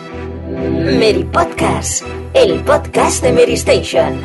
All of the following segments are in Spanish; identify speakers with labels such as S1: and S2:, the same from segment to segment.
S1: Mary Podcast, el podcast de Mary Station.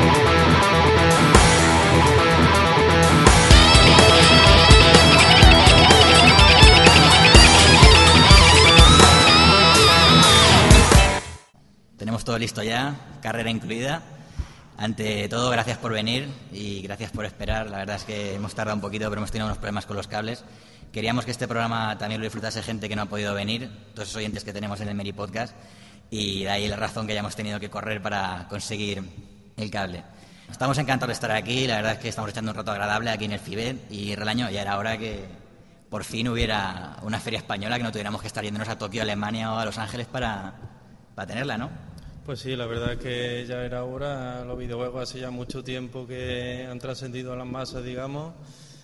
S2: Tenemos todo listo ya, carrera incluida. Ante todo, gracias por venir y gracias por esperar. La verdad es que hemos tardado un poquito, pero hemos tenido unos problemas con los cables. Queríamos que este programa también lo disfrutase gente que no ha podido venir, todos esos oyentes que tenemos en el Mary Podcast, y de ahí la razón que hayamos tenido que correr para conseguir el cable. Estamos encantados de estar aquí, la verdad es que estamos echando un rato agradable aquí en el FIBE y Relaño, ya era hora que por fin hubiera una feria española, que no tuviéramos que estar yéndonos a Tokio, Alemania o a Los Ángeles para tenerla, ¿no?
S3: Pues sí, la verdad es que ya era hora. Los videojuegos hace ya mucho tiempo que han trascendido a las masas, digamos,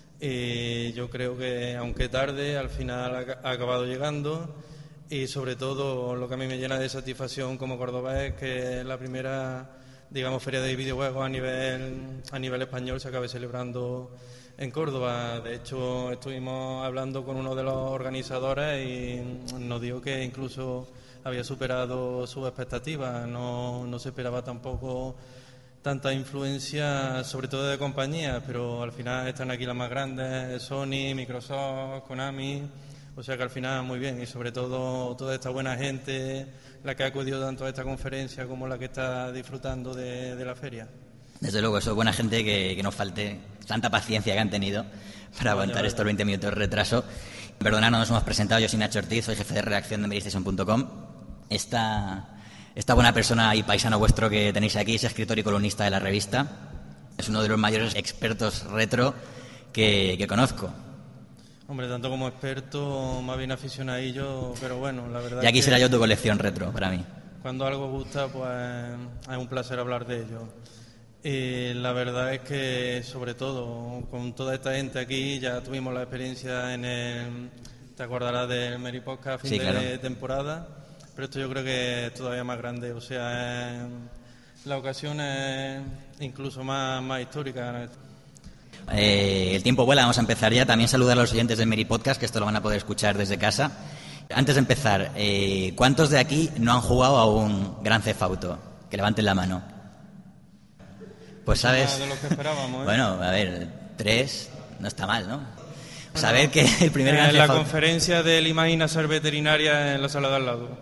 S3: y yo creo que, aunque tarde, al final ha acabado llegando. Y sobre todo, lo que a mí me llena de satisfacción como cordobés es que la primera, digamos, feria de videojuegos a nivel español se acabe celebrando en Córdoba. De hecho, estuvimos hablando con uno de los organizadores y nos dijo que incluso había superado sus expectativas. No se esperaba tampoco tanta influencia, sobre todo de compañías, pero al final están aquí las más grandes: Sony, Microsoft, Konami. O sea que al final muy bien, y sobre todo toda esta buena gente, la que ha acudido tanto a esta conferencia como la que está disfrutando de la feria.
S2: Desde luego, eso es buena gente, que nos falte tanta paciencia que han tenido para aguantar estos 20 minutos de retraso. Perdonad, no nos hemos presentado. Yo soy Nacho Ortiz, soy jefe de redacción de MaryStation.com. Esta buena persona y paisano vuestro que tenéis aquí es escritor y columnista de la revista. Es uno de los mayores expertos retro que conozco.
S3: Hombre, tanto como experto, más bien aficionadillo, pero bueno, la verdad.
S2: Ya quisiera yo tu colección retro para mí.
S3: Cuando algo gusta, pues es un placer hablar de ello. Y la verdad es que, sobre todo, con toda esta gente aquí, ya tuvimos la experiencia te acordarás del Mary Podcast a fin de temporada, pero esto yo creo que es todavía más grande, o sea, la ocasión es incluso más histórica.
S2: El tiempo vuela, vamos a empezar ya. También saludar a los oyentes del Mary Podcast, que esto lo van a poder escuchar desde casa. Antes de empezar, ¿cuántos de aquí no han jugado a un Grand Theft Auto? Que levanten la mano. Pues sabes...
S3: De lo que esperábamos, ¿eh?
S2: Bueno, a ver, 3 no está mal, ¿no? Saber que el primer Grand
S3: en
S2: Theft
S3: la
S2: Auto...
S3: conferencia del Imagina Ser Veterinaria en la sala de al lado.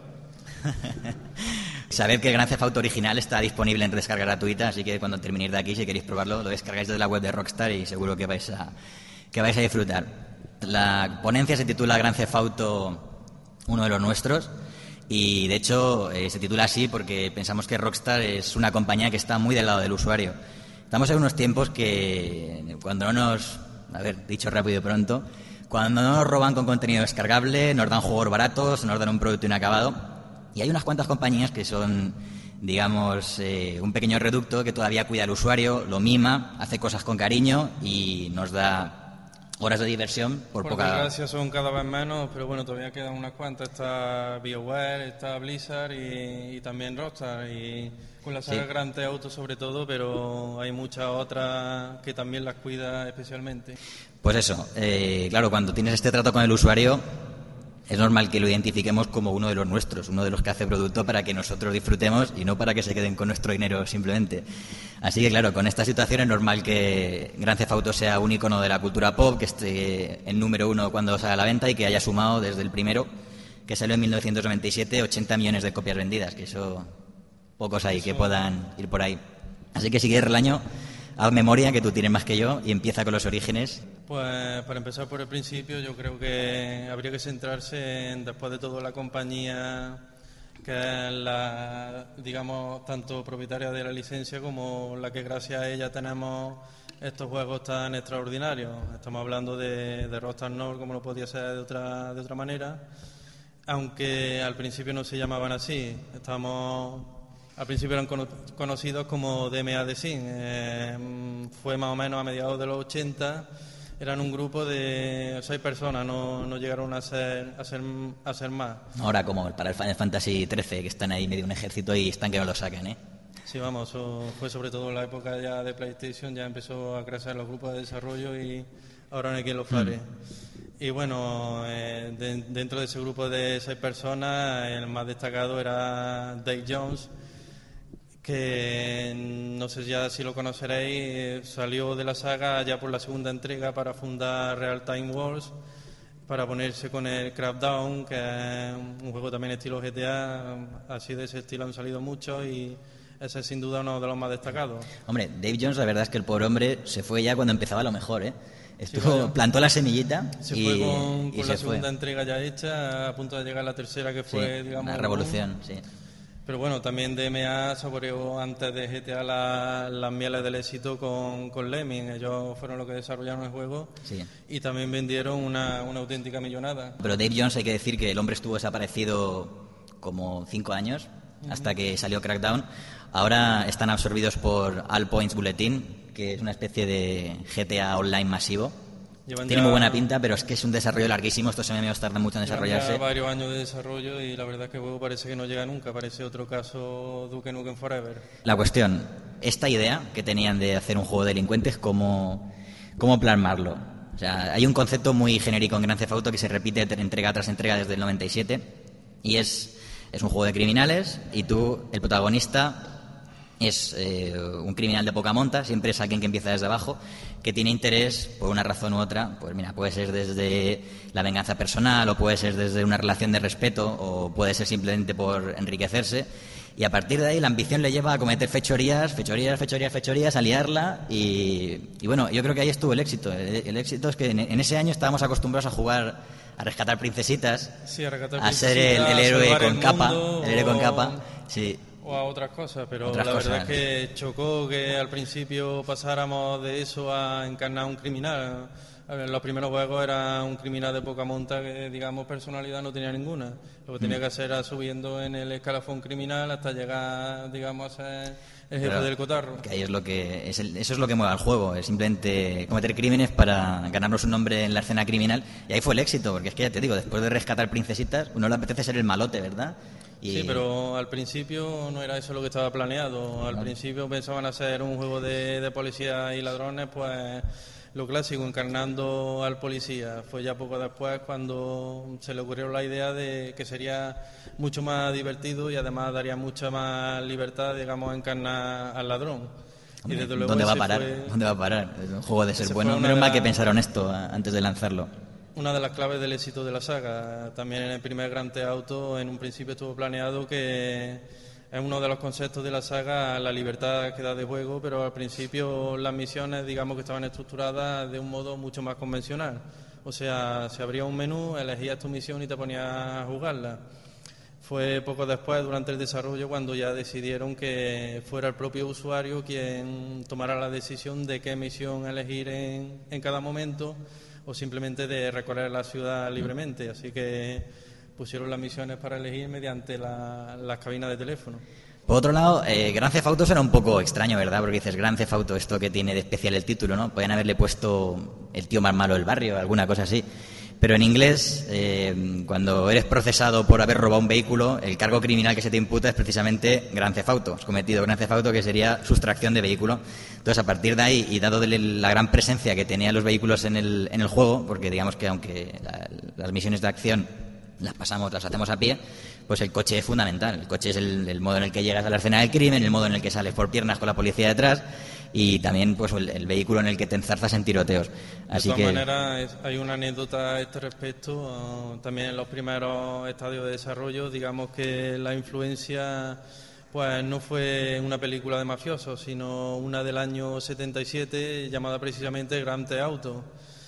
S2: Saber que el Grand Theft Auto original está disponible en descarga gratuita, así que cuando terminéis de aquí, si queréis probarlo, lo descargáis desde la web de Rockstar y seguro que vais a disfrutar. La ponencia se titula Grand Theft Auto, uno de los nuestros, y de hecho se titula así porque pensamos que Rockstar es una compañía que está muy del lado del usuario. Estamos en unos tiempos que cuando no nos... A ver, dicho rápido y pronto, cuando no nos roban con contenido descargable, nos dan juegos baratos, nos dan un producto inacabado. Y hay unas cuantas compañías que son, digamos, un pequeño reducto que todavía cuida al usuario, lo mima, hace cosas con cariño y nos da horas de diversión por poca...
S3: Por desgracia son cada vez menos, pero bueno, todavía quedan unas cuantas. Está BioWare, está Blizzard y también Rockstar. Y con la saga Grand Theft Auto sobre todo, pero hay muchas otras que también las cuida especialmente.
S2: Pues eso, claro, cuando tienes este trato con el usuario, es normal que lo identifiquemos como uno de los nuestros, uno de los que hace producto para que nosotros disfrutemos y no para que se queden con nuestro dinero simplemente. Así que claro, con esta situación es normal que Grand Theft Auto sea un icono de la cultura pop, que esté en número 1 cuando salga a la venta y que haya sumado desde el primero, que salió en 1997, 80 millones de copias vendidas, que eso pocos hay que puedan ir por ahí. Así que si quieres, Relaño, haz memoria, que tú tienes más que yo, y empieza con los orígenes.
S3: Pues para empezar por el principio, yo creo que habría que centrarse en, después de todo, la compañía que es la, digamos, tanto propietaria de la licencia como la que gracias a ella tenemos estos juegos tan extraordinarios. Estamos hablando de Rockstar North, como no podía ser de otra manera, aunque al principio no se llamaban así. Al principio eran conocidos como DMA Design. Fue más o menos a mediados de los 80. Eran un grupo de 6 personas, no llegaron a ser más.
S2: Ahora como para el Final Fantasy XIII, que están ahí medio un ejército y están que no lo saquen, ¿eh?
S3: Sí, vamos, eso fue sobre todo en la época ya de PlayStation, ya empezó a crecer los grupos de desarrollo y ahora no hay quien lo pare. Y bueno, dentro de ese grupo de 6 personas, el más destacado era Dave Jones, que no sé ya si lo conoceréis, salió de la saga ya por la segunda entrega para fundar Real Time Wars, para ponerse con el Crackdown, que es un juego también estilo GTA. Así de ese estilo han salido muchos y ese es sin duda uno de los más destacados.
S2: Hombre, Dave Jones, la verdad es que el pobre hombre se fue ya cuando empezaba lo mejor, ¿eh?
S3: Sí,
S2: plantó la semillita
S3: se
S2: y
S3: fue con
S2: y
S3: la
S2: se
S3: segunda
S2: fue.
S3: entrega ya hecha, a punto de llegar la tercera, que fue,
S2: Sí,
S3: digamos,
S2: una revolución, sí.
S3: Pero bueno, también DMA saboreó antes de GTA las mieles del éxito con Lemming. Ellos fueron los que desarrollaron el juego,
S2: Sí.
S3: y también vendieron una auténtica millonada.
S2: Pero Dave Jones, hay que decir que el hombre estuvo desaparecido como 5 años hasta que salió Crackdown. Ahora están absorbidos por All Points Bulletin, que es una especie de GTA online masivo.
S3: Llevan
S2: Tiene
S3: ya-
S2: muy buena pinta, pero es que es un desarrollo larguísimo. Estos MMOs tardan mucho en
S3: llevan
S2: desarrollarse.
S3: ya varios años de desarrollo y la verdad es que el juego parece que no llega nunca. Parece otro caso Duke Nukem Forever.
S2: La cuestión, esta idea que tenían de hacer un juego de delincuentes, ¿cómo plasmarlo? O sea, hay un concepto muy genérico en Grand Theft Auto que se repite entrega tras entrega desde el 97, y es un juego de criminales, y tú, el protagonista, es un criminal de poca monta, siempre es alguien que empieza desde abajo, que tiene interés por una razón u otra. Pues mira, puede ser desde la venganza personal, o puede ser desde una relación de respeto, o puede ser simplemente por enriquecerse, y a partir de ahí la ambición le lleva a cometer fechorías, a liarla, y bueno, yo creo que ahí estuvo el éxito. El éxito es que en ese año estábamos acostumbrados a jugar, a rescatar princesitas,
S3: Sí, a rescatar
S2: a ser
S3: princesitas,
S2: el
S3: a
S2: héroe
S3: salvar
S2: con
S3: el
S2: capa,
S3: mundo,
S2: el héroe con
S3: o-
S2: capa, sí.
S3: O a otras cosas, pero
S2: Otras
S3: la verdad
S2: cosas.
S3: es que chocó que al principio pasáramos de eso a encarnar un criminal. A ver, los primeros juegos era un criminal de poca monta que, digamos, personalidad no tenía ninguna. Lo que tenía que hacer era subiendo en el escalafón criminal hasta llegar, digamos, a ser el jefe
S2: Pero
S3: del cotarro.
S2: que ahí es lo que eso es lo que mueve al juego, es simplemente cometer crímenes para ganarnos un nombre en la escena criminal, y ahí fue el éxito, porque es que ya te digo, después de rescatar princesitas, uno le apetece ser el malote, ¿verdad? Y
S3: Sí, pero al principio no era eso lo que estaba planeado. Al principio pensaban hacer un juego de policías y ladrones, pues lo clásico, encarnando al policía. Fue ya poco después cuando se le ocurrió la idea de que sería mucho más divertido y además daría mucha más libertad, digamos, a encarnar al ladrón. Y
S2: hombre,
S3: desde luego
S2: ¿dónde va a
S3: ese
S2: parar?
S3: fue
S2: ¿Dónde va a parar? Es un juego de ser
S3: ese
S2: bueno.
S3: fue una
S2: Menos
S3: de
S2: mal que
S3: las-
S2: pensaron esto antes de lanzarlo.
S3: una de las claves del éxito de la saga. También en el primer Grand Theft Auto, en un principio estuvo planeado que es uno de los conceptos de la saga, la libertad que da de juego, pero al principio las misiones, digamos, que estaban estructuradas de un modo mucho más convencional. O sea, se abría un menú, elegías tu misión y te ponías a jugarla. Fue poco después, durante el desarrollo, cuando ya decidieron que fuera el propio usuario quien tomara la decisión de qué misión elegir en cada momento, o simplemente de recorrer la ciudad libremente. Así que pusieron las misiones para elegir mediante las cabinas de teléfono.
S2: Por otro lado, Grand Theft Auto suena un poco extraño, ¿verdad? Porque dices Grand Theft Auto, esto que tiene de especial el título, ¿no? Podrían haberle puesto el tío más malo del barrio, alguna cosa así. Pero en inglés, cuando eres procesado por haber robado un vehículo, el cargo criminal que se te imputa es precisamente Grand Theft Auto. Has cometido Grand Theft Auto, que sería sustracción de vehículo. Entonces, a partir de ahí, y dado la gran presencia que tenían los vehículos en el juego, porque digamos que aunque las misiones de acción las hacemos a pie, pues el coche es fundamental. El coche es el modo en el que llegas a la escena del crimen, el modo en el que sales por piernas con la policía detrás, y también pues el vehículo en el que te enzarzas en tiroteos. Así
S3: De todas
S2: que
S3: maneras, hay una anécdota a este respecto. También en los primeros estadios de desarrollo, digamos que la influencia pues no fue una película de mafiosos, sino una del año 77 llamada precisamente Grand Theft Auto.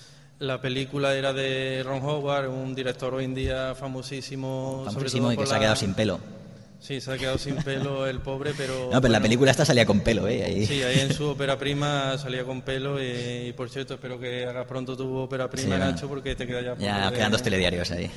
S3: La película era de Ron Howard, un director hoy en día famosísimo, sobre todo
S2: y que
S3: por
S2: se ha quedado sin pelo.
S3: Sí, se ha quedado sin pelo el pobre, pero...
S2: No, pero la
S3: bueno,
S2: película esta salía con pelo, ¿eh? Ahí.
S3: Sí, ahí en su ópera prima salía con pelo y por cierto espero que hagas pronto tu ópera prima,
S2: Sí,
S3: Nacho, porque te queda ya poco
S2: Ya
S3: de-
S2: quedan 2 telediarios ahí.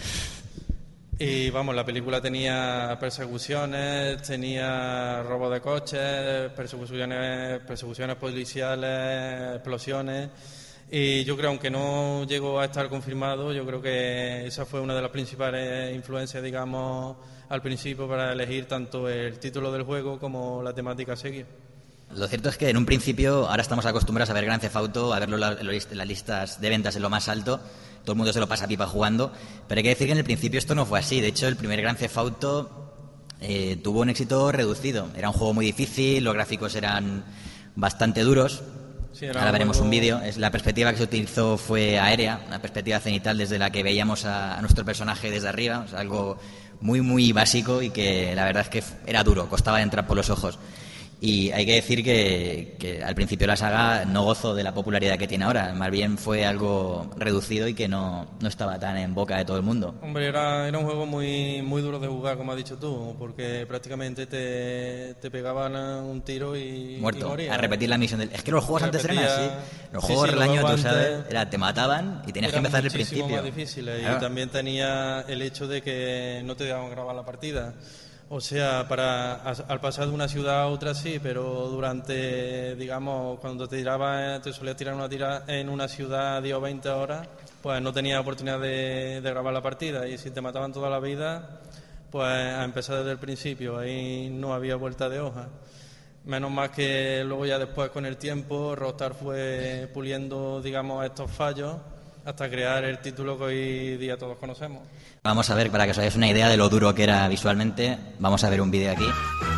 S3: Y vamos, la película tenía persecuciones, tenía robo de coches, persecuciones policiales, explosiones. Y yo creo, aunque no llegó a estar confirmado, yo creo que esa fue una de las principales influencias, digamos, al principio para elegir tanto el título del juego como la temática a seguir.
S2: Lo cierto es que en un principio ahora estamos acostumbrados a ver Grand Theft Auto, a verlo en las listas de ventas en lo más alto, todo el mundo se lo pasa pipa jugando, pero hay que decir que en el principio esto no fue así. De hecho, el primer Grand Theft Auto tuvo un éxito reducido. Era un juego muy difícil, los gráficos eran bastante duros.
S3: Sí,
S2: ahora veremos un vídeo. La perspectiva que se utilizó fue aérea, una perspectiva cenital desde la que veíamos a nuestro personaje desde arriba, o sea, algo muy, muy básico y que la verdad es que era duro, costaba entrar por los ojos. Y hay que decir que al principio la saga no gozó de la popularidad que tiene ahora, más bien fue algo reducido y que no estaba tan en boca de todo el mundo.
S3: Hombre, era un juego muy, muy duro de jugar, como has dicho tú, porque prácticamente te pegaban un tiro y
S2: muerto,
S3: y morías.
S2: a repetir la misión. Es que los juegos antes eran así. Los
S3: Sí,
S2: juegos
S3: sí,
S2: del año, tú
S3: antes
S2: sabes, te mataban y tenías que empezar desde el
S3: muchísimo
S2: principio.
S3: más difíciles.
S2: Claro.
S3: Y también tenía el hecho de que no te dejaban grabar la partida. O sea, al pasar de una ciudad a otra sí, pero durante, digamos, cuando te solías tirar en una ciudad 10 o 20 horas, pues no tenías oportunidad de grabar la partida. Y si te mataban toda la vida, pues a empezar desde el principio, ahí no había vuelta de hoja. Menos mal que luego ya después con el tiempo Rockstar fue puliendo, digamos, estos fallos hasta crear el título que hoy día todos conocemos.
S2: Vamos a ver, para que os hagáis una idea de lo duro que era visualmente, vamos a ver un vídeo aquí.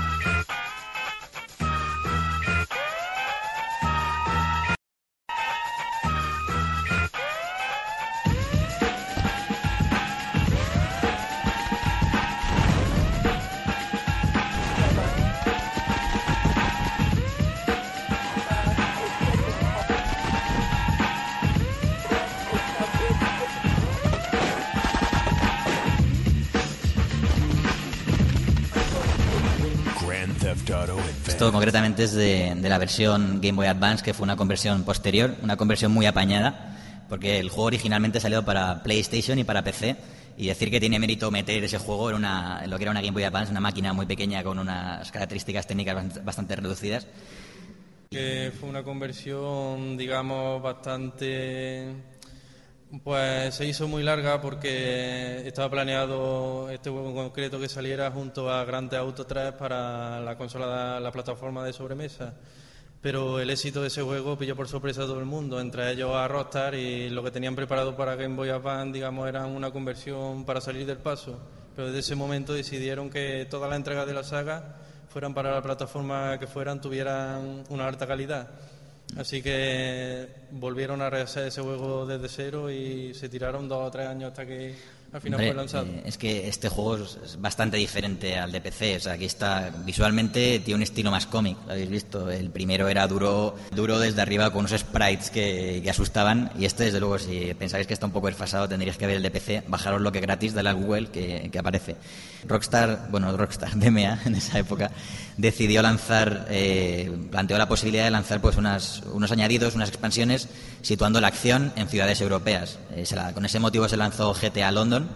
S2: Esto concretamente es de la versión Game Boy Advance, que fue una conversión posterior, una conversión muy apañada, porque el juego originalmente salió para PlayStation y para PC, y decir que tiene mérito meter ese juego en lo que era una Game Boy Advance, una máquina muy pequeña con unas características técnicas bastante reducidas.
S3: Que fue una conversión, digamos, bastante... Pues se hizo muy larga porque estaba planeado este juego en concreto que saliera junto a Grand Theft Auto 3 para la consola, la plataforma de sobremesa. Pero el éxito de ese juego pilló por sorpresa a todo el mundo, entre ellos a Rockstar, y lo que tenían preparado para Game Boy Advance, digamos, era una conversión para salir del paso. Pero desde ese momento decidieron que todas las entregas de la saga fueran para la plataforma que fueran, tuvieran una alta calidad. Así que volvieron a rehacer ese juego desde cero y se tiraron 2 o 3 años hasta que al final fue lanzado.
S2: Es que este juego es bastante diferente al de PC. O sea, aquí está visualmente, tiene un estilo más cómic, lo habéis visto. El primero era duro desde arriba con unos sprites que asustaban, y este, desde luego, si pensáis que está un poco desfasado, tendríais que ver el de PC. Bajaros lo que gratis, dale al Google que aparece. Rockstar, DMA en esa época decidió planteó la posibilidad de lanzar pues unos añadidos, unas expansiones, situando la acción en ciudades europeas. Con ese motivo se lanzó GTA London,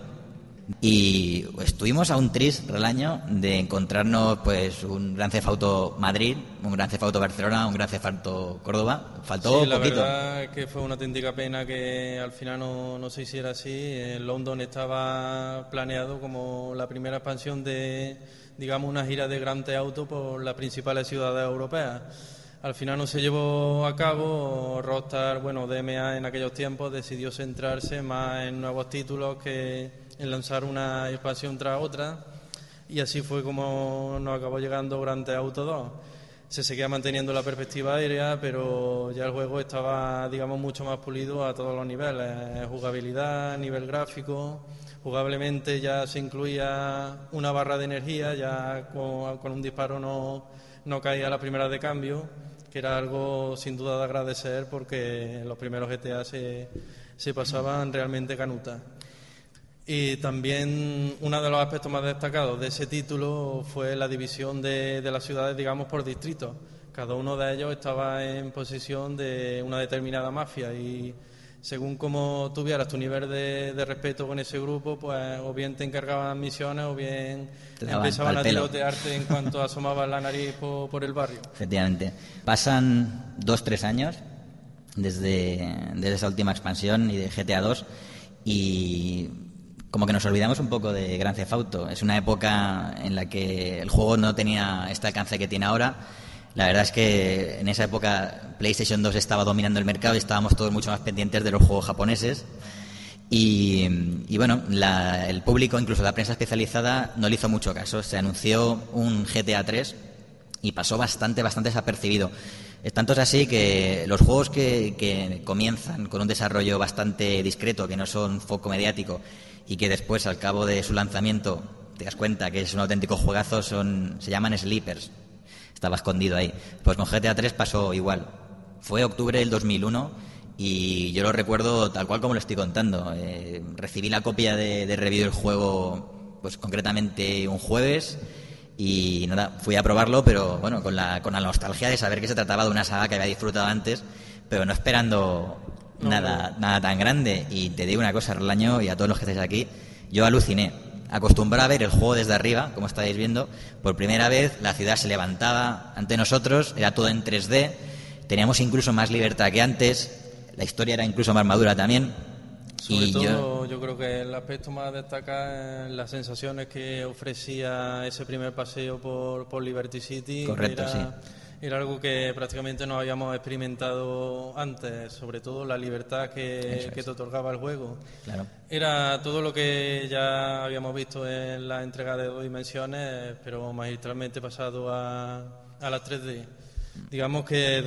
S2: y estuvimos a un tris relaño de encontrarnos pues un Grand Theft Auto Madrid, un Grand Theft Auto Barcelona, un Grand Theft Auto Córdoba. Faltó
S3: sí, la
S2: poquito.
S3: verdad es que fue una auténtica pena que al final no se hiciera así. London estaba planeado como la primera expansión de, digamos, una gira de Grand Theft Auto por las principales ciudades europeas. Al final no se llevó a cabo. Rockstar, DMA en aquellos tiempos decidió centrarse más en nuevos títulos que en lanzar una expansión tras otra, y así fue como nos acabó llegando Grand Theft Auto 2. Se seguía manteniendo la perspectiva aérea, pero ya el juego estaba, digamos, mucho más pulido a todos los niveles: jugabilidad, nivel gráfico. Jugablemente ya se incluía una barra de energía, ya con un disparo no caía la primera de cambio, que era algo sin duda de agradecer, porque los primeros GTA se pasaban realmente canutas. Y también uno de los aspectos más destacados de ese título fue la división de las ciudades, digamos, por distritos. Cada uno de ellos estaba en posesión de una determinada mafia, y según cómo tuvieras tu nivel de respeto con ese grupo, pues o bien te encargaban misiones o bien empezaban a tirotearte en cuanto asomabas la nariz por el barrio.
S2: Efectivamente. Pasan 2-3 años desde esa última expansión y de GTA 2, y como que nos olvidamos un poco de Grand Theft Auto. Es una época en la que el juego no tenía este alcance que tiene ahora. La verdad es que en esa época PlayStation 2 estaba dominando el mercado y estábamos todos mucho más pendientes de los juegos japoneses. Y bueno, el público, incluso la prensa especializada, no le hizo mucho caso. Se anunció un GTA 3 y pasó bastante desapercibido. Tanto es así que los juegos que comienzan con un desarrollo bastante discreto, que no son foco mediático, y que después, al cabo de su lanzamiento, te das cuenta que es un auténtico juegazo, se llaman sleepers. Estaba escondido ahí. Pues con GTA 3 pasó igual. Fue octubre del 2001 y yo lo recuerdo tal cual como lo estoy contando. Recibí la copia de review del juego, pues concretamente un jueves. Y nada, fui a probarlo, pero bueno, con la nostalgia de saber que se trataba de una saga que había disfrutado antes, pero no esperando nada tan grande. Y te digo una cosa, Relaño, y a todos los que estáis aquí, yo aluciné. Acostumbrado a ver el juego desde arriba, como estáis viendo, por primera vez la ciudad se levantaba ante nosotros, era todo en 3D, teníamos incluso más libertad que antes, la historia era incluso más madura también.
S3: Sobre todo, yo creo que el aspecto más destacado es las sensaciones que ofrecía ese primer paseo por Liberty City.
S2: Correcto, sí.
S3: Era algo que prácticamente no habíamos experimentado antes, sobre todo la libertad que te otorgaba el juego.
S2: Claro.
S3: Era todo lo que ya habíamos visto en la entrega de 2 dimensiones, pero magistralmente pasado a las 3D. Digamos que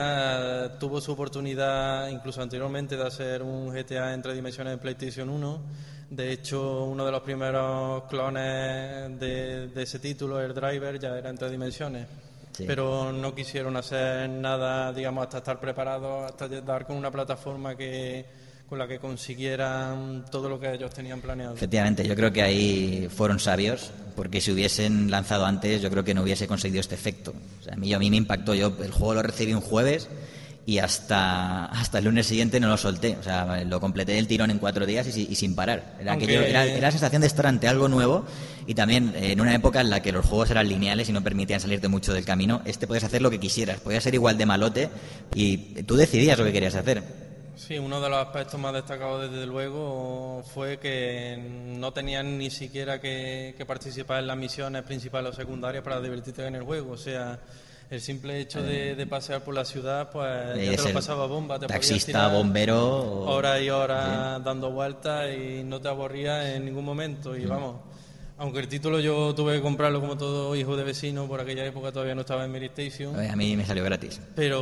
S3: DMA tuvo su oportunidad incluso anteriormente de hacer un GTA en 3 dimensiones en PlayStation 1. De hecho, uno de los primeros clones de ese título, el Driver, ya era en 3 dimensiones. Sí. Pero no quisieron hacer nada, digamos, hasta estar preparados, hasta dar con una plataforma con la que consiguieran todo lo que ellos tenían planeado.
S2: Efectivamente, yo creo que ahí fueron sabios, porque si hubiesen lanzado antes, yo creo que no hubiese conseguido este efecto. O sea, a mí me impactó. Yo el juego lo recibí un jueves y hasta el lunes siguiente no lo solté. O sea, lo completé el tirón en 4 días y sin parar. Era la sensación de estar ante algo nuevo, y también en una época en la que los juegos eran lineales y no permitían salirte mucho del camino. Podías hacer lo que quisieras, podías ser igual de malote y tú decidías lo que querías hacer.
S3: Sí, uno de los aspectos más destacados desde luego fue que no tenían ni siquiera que participar en las misiones principales o secundarias para divertirte en el juego. O sea, el simple hecho de pasear por la ciudad, pues ya te lo pasaba bomba. Te
S2: taxista, bombero...
S3: Horas y horas dando vueltas y no te aburrías en ningún momento. Y vamos, aunque el título yo tuve que comprarlo como todo hijo de vecino, por aquella época todavía no estaba en Mary Station.
S2: A mí me salió gratis.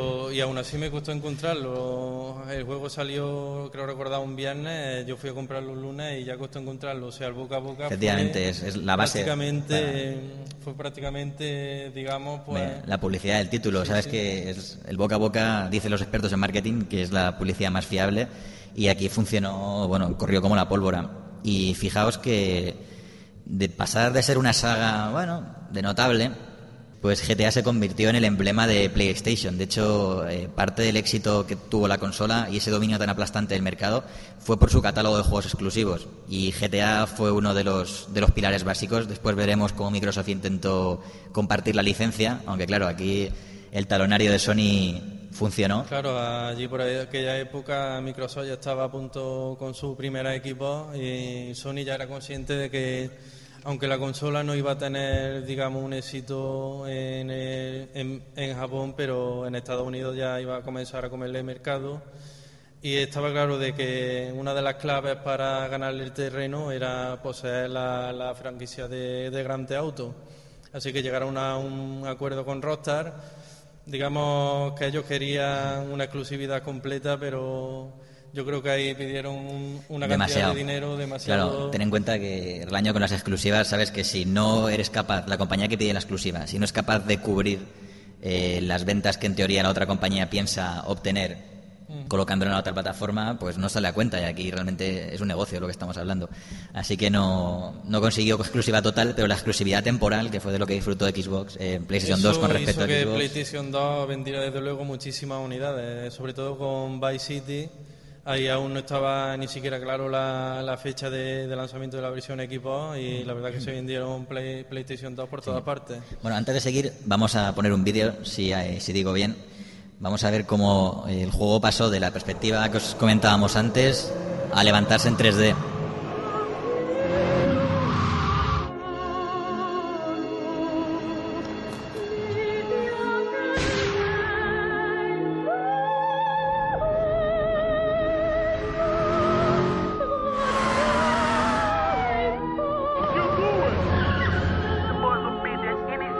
S3: Y aún así me costó encontrarlo. El juego salió, creo recordar, un viernes, yo fui a comprarlo un lunes y ya costó encontrarlo. O sea, el boca a boca
S2: efectivamente, es la base.
S3: Fue prácticamente, digamos, pues...
S2: La publicidad del título, sabes que el boca a boca, dicen los expertos en marketing, que es la publicidad más fiable, y aquí funcionó, corrió como la pólvora. Y fijaos que de pasar de ser una saga, de notable, pues GTA se convirtió en el emblema de PlayStation. De hecho, parte del éxito que tuvo la consola y ese dominio tan aplastante del mercado fue por su catálogo de juegos exclusivos. Y GTA fue uno de los pilares básicos. Después veremos cómo Microsoft intentó compartir la licencia, aunque claro, aquí el talonario de Sony funcionó.
S3: Claro, allí por aquella época Microsoft ya estaba a punto con su primera equipo y Sony ya era consciente de que aunque la consola no iba a tener, digamos, un éxito en Japón, pero en Estados Unidos ya iba a comenzar a comerle el mercado, y estaba claro de que una de las claves para ganarle el terreno era poseer la franquicia de Grand Theft Auto. Así que llegaron a un acuerdo con Rockstar. Digamos que ellos querían una exclusividad completa, pero yo creo que ahí pidieron una cantidad de dinero demasiado...
S2: Claro, ten en cuenta que el año con las exclusivas, sabes que si no eres capaz, la compañía que pide la exclusiva, si no es capaz de cubrir las ventas que en teoría la otra compañía piensa obtener colocándolo en la otra plataforma, pues no sale a cuenta, y aquí realmente es un negocio lo que estamos hablando. Así que no consiguió exclusiva total, pero la exclusividad temporal, que fue de lo que disfrutó Xbox, PlayStation 2 con respecto a Xbox.
S3: Eso hizo que PlayStation 2 vendiera desde luego muchísimas unidades, sobre todo con Vice City. Ahí aún no estaba ni siquiera claro la fecha de lanzamiento de la versión Xbox, y la verdad que se vendieron PlayStation 2 por todas partes.
S2: Bueno, antes de seguir, vamos a poner un vídeo, si digo bien. Vamos a ver cómo el juego pasó de la perspectiva que os comentábamos antes a levantarse en 3D.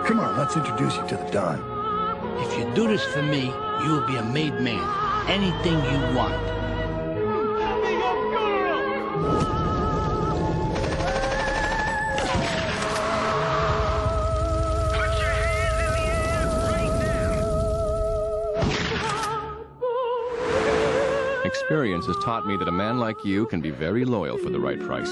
S4: Come on, let's introduce you to the Don.
S5: If you do this for me, you will be a made man. Anything you want.
S6: Experience has taught me that a man like you can be very loyal for the right price.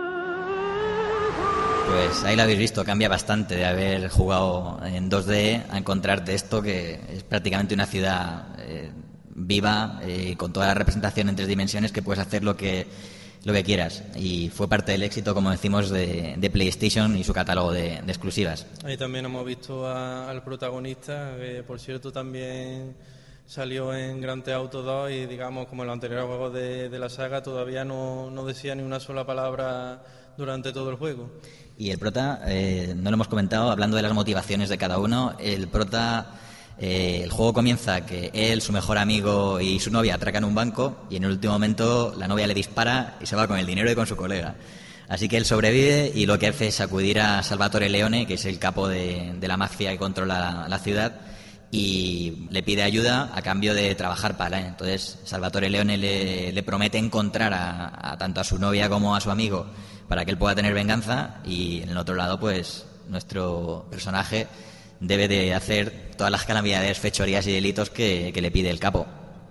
S2: Pues ahí lo habéis visto, cambia bastante de haber jugado en 2D a encontrarte esto, que es prácticamente una ciudad viva, con toda la representación en 3 dimensiones, que puedes hacer lo que quieras. Y fue parte del éxito, como decimos, de PlayStation y su catálogo de exclusivas.
S3: Ahí también hemos visto al protagonista, que por cierto también salió en Grand Theft Auto 2 y, digamos, como en los anteriores juegos de la saga, todavía no decía ni una sola palabra durante todo el juego.
S2: Y el prota, no lo hemos comentado, hablando de las motivaciones de cada uno, el prota, el juego comienza que él, su mejor amigo y su novia atracan un banco y en el último momento la novia le dispara y se va con el dinero y con su colega. Así que él sobrevive y lo que hace es acudir a Salvatore Leone, que es el capo de la mafia que controla la ciudad, y le pide ayuda a cambio de trabajar para él. Entonces Salvatore Leone le promete encontrar a tanto a su novia como a su amigo para que él pueda tener venganza, y en el otro lado pues nuestro personaje debe de hacer todas las calamidades, fechorías y delitos que le pide el capo.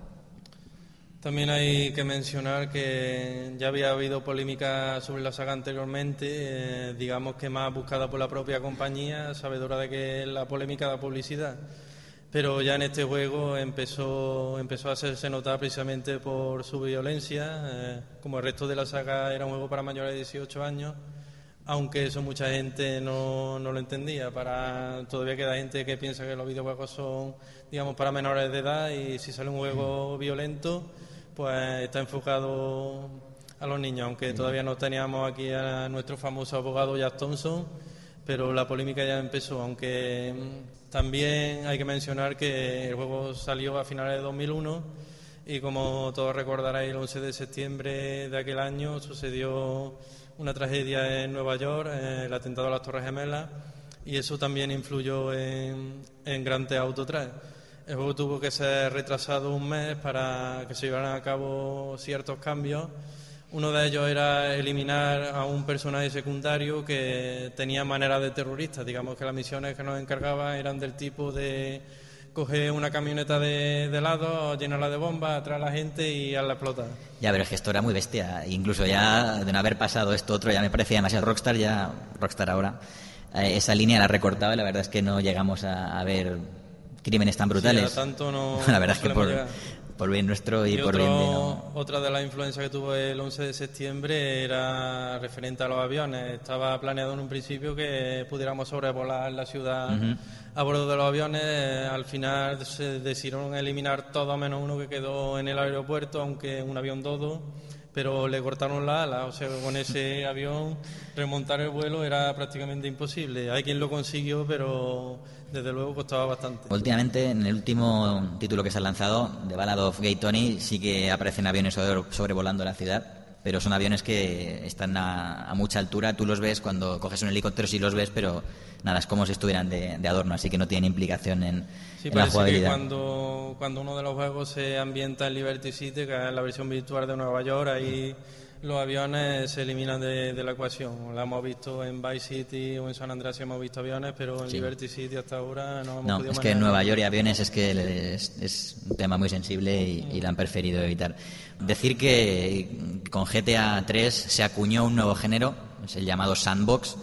S3: También hay que mencionar que ya había habido polémica sobre la saga anteriormente, digamos que más buscada por la propia compañía, sabedora de que la polémica da publicidad. Pero ya en este juego empezó a hacerse notar precisamente por su violencia. Como el resto de la saga era un juego para mayores de 18 años, aunque eso mucha gente no lo entendía. Todavía queda gente que piensa que los videojuegos son, digamos, para menores de edad, y si sale un juego violento, pues está enfocado a los niños, aunque todavía no teníamos aquí a nuestro famoso abogado Jack Thompson, pero la polémica ya empezó, aunque también hay que mencionar que el juego salió a finales de 2001 y, como todos recordaréis, el 11 de septiembre de aquel año sucedió una tragedia en Nueva York, el atentado a las Torres Gemelas, y eso también influyó en Grand Theft Auto 3. El juego tuvo que ser retrasado un mes para que se llevaran a cabo ciertos cambios. Uno de ellos era eliminar a un personaje secundario que tenía manera de terrorista. Digamos que las misiones que nos encargaba eran del tipo de coger una camioneta de helado, llenarla de bombas, atraer a la gente y hazla explotar.
S2: Ya, pero es que esto era muy bestia. Incluso ya de no haber pasado esto otro, ya me parecía demasiado Rockstar ahora. Esa línea la recortaba y la verdad es que no llegamos a ver crímenes tan brutales.
S3: Sí, tanto no,
S2: la verdad es que por bien nuestro y por bien de no.
S3: Otra de las influencias que tuvo el 11 de septiembre era referente a los aviones. Estaba planeado en un principio que pudiéramos sobrevolar la ciudad a bordo de los aviones. Al final se decidieron eliminar todo menos uno que quedó en el aeropuerto, aunque un avión dodo, pero le cortaron la ala. O sea, con ese avión remontar el vuelo era prácticamente imposible. Hay quien lo consiguió, pero desde luego costaba bastante.
S2: Últimamente, en el último título que se ha lanzado, The Ballad of Gay Tony, sí que aparecen aviones sobrevolando la ciudad, pero son aviones que están a mucha altura. Tú los ves cuando coges un helicóptero, sí los ves, pero nada, es como si estuvieran de adorno, así que no tienen implicación en la jugabilidad.
S3: Sí, cuando uno de los juegos se ambienta en Liberty City, que es la versión virtual de Nueva York, ahí los aviones se eliminan de la ecuación. La hemos visto en Vice City o en San Andreas, hemos visto aviones, pero en Liberty City hasta ahora no hemos podido
S2: es que en Nueva York y aviones es que es un tema muy sensible y la han preferido evitar. Decir que con GTA 3 se acuñó un nuevo género, es el llamado sandbox.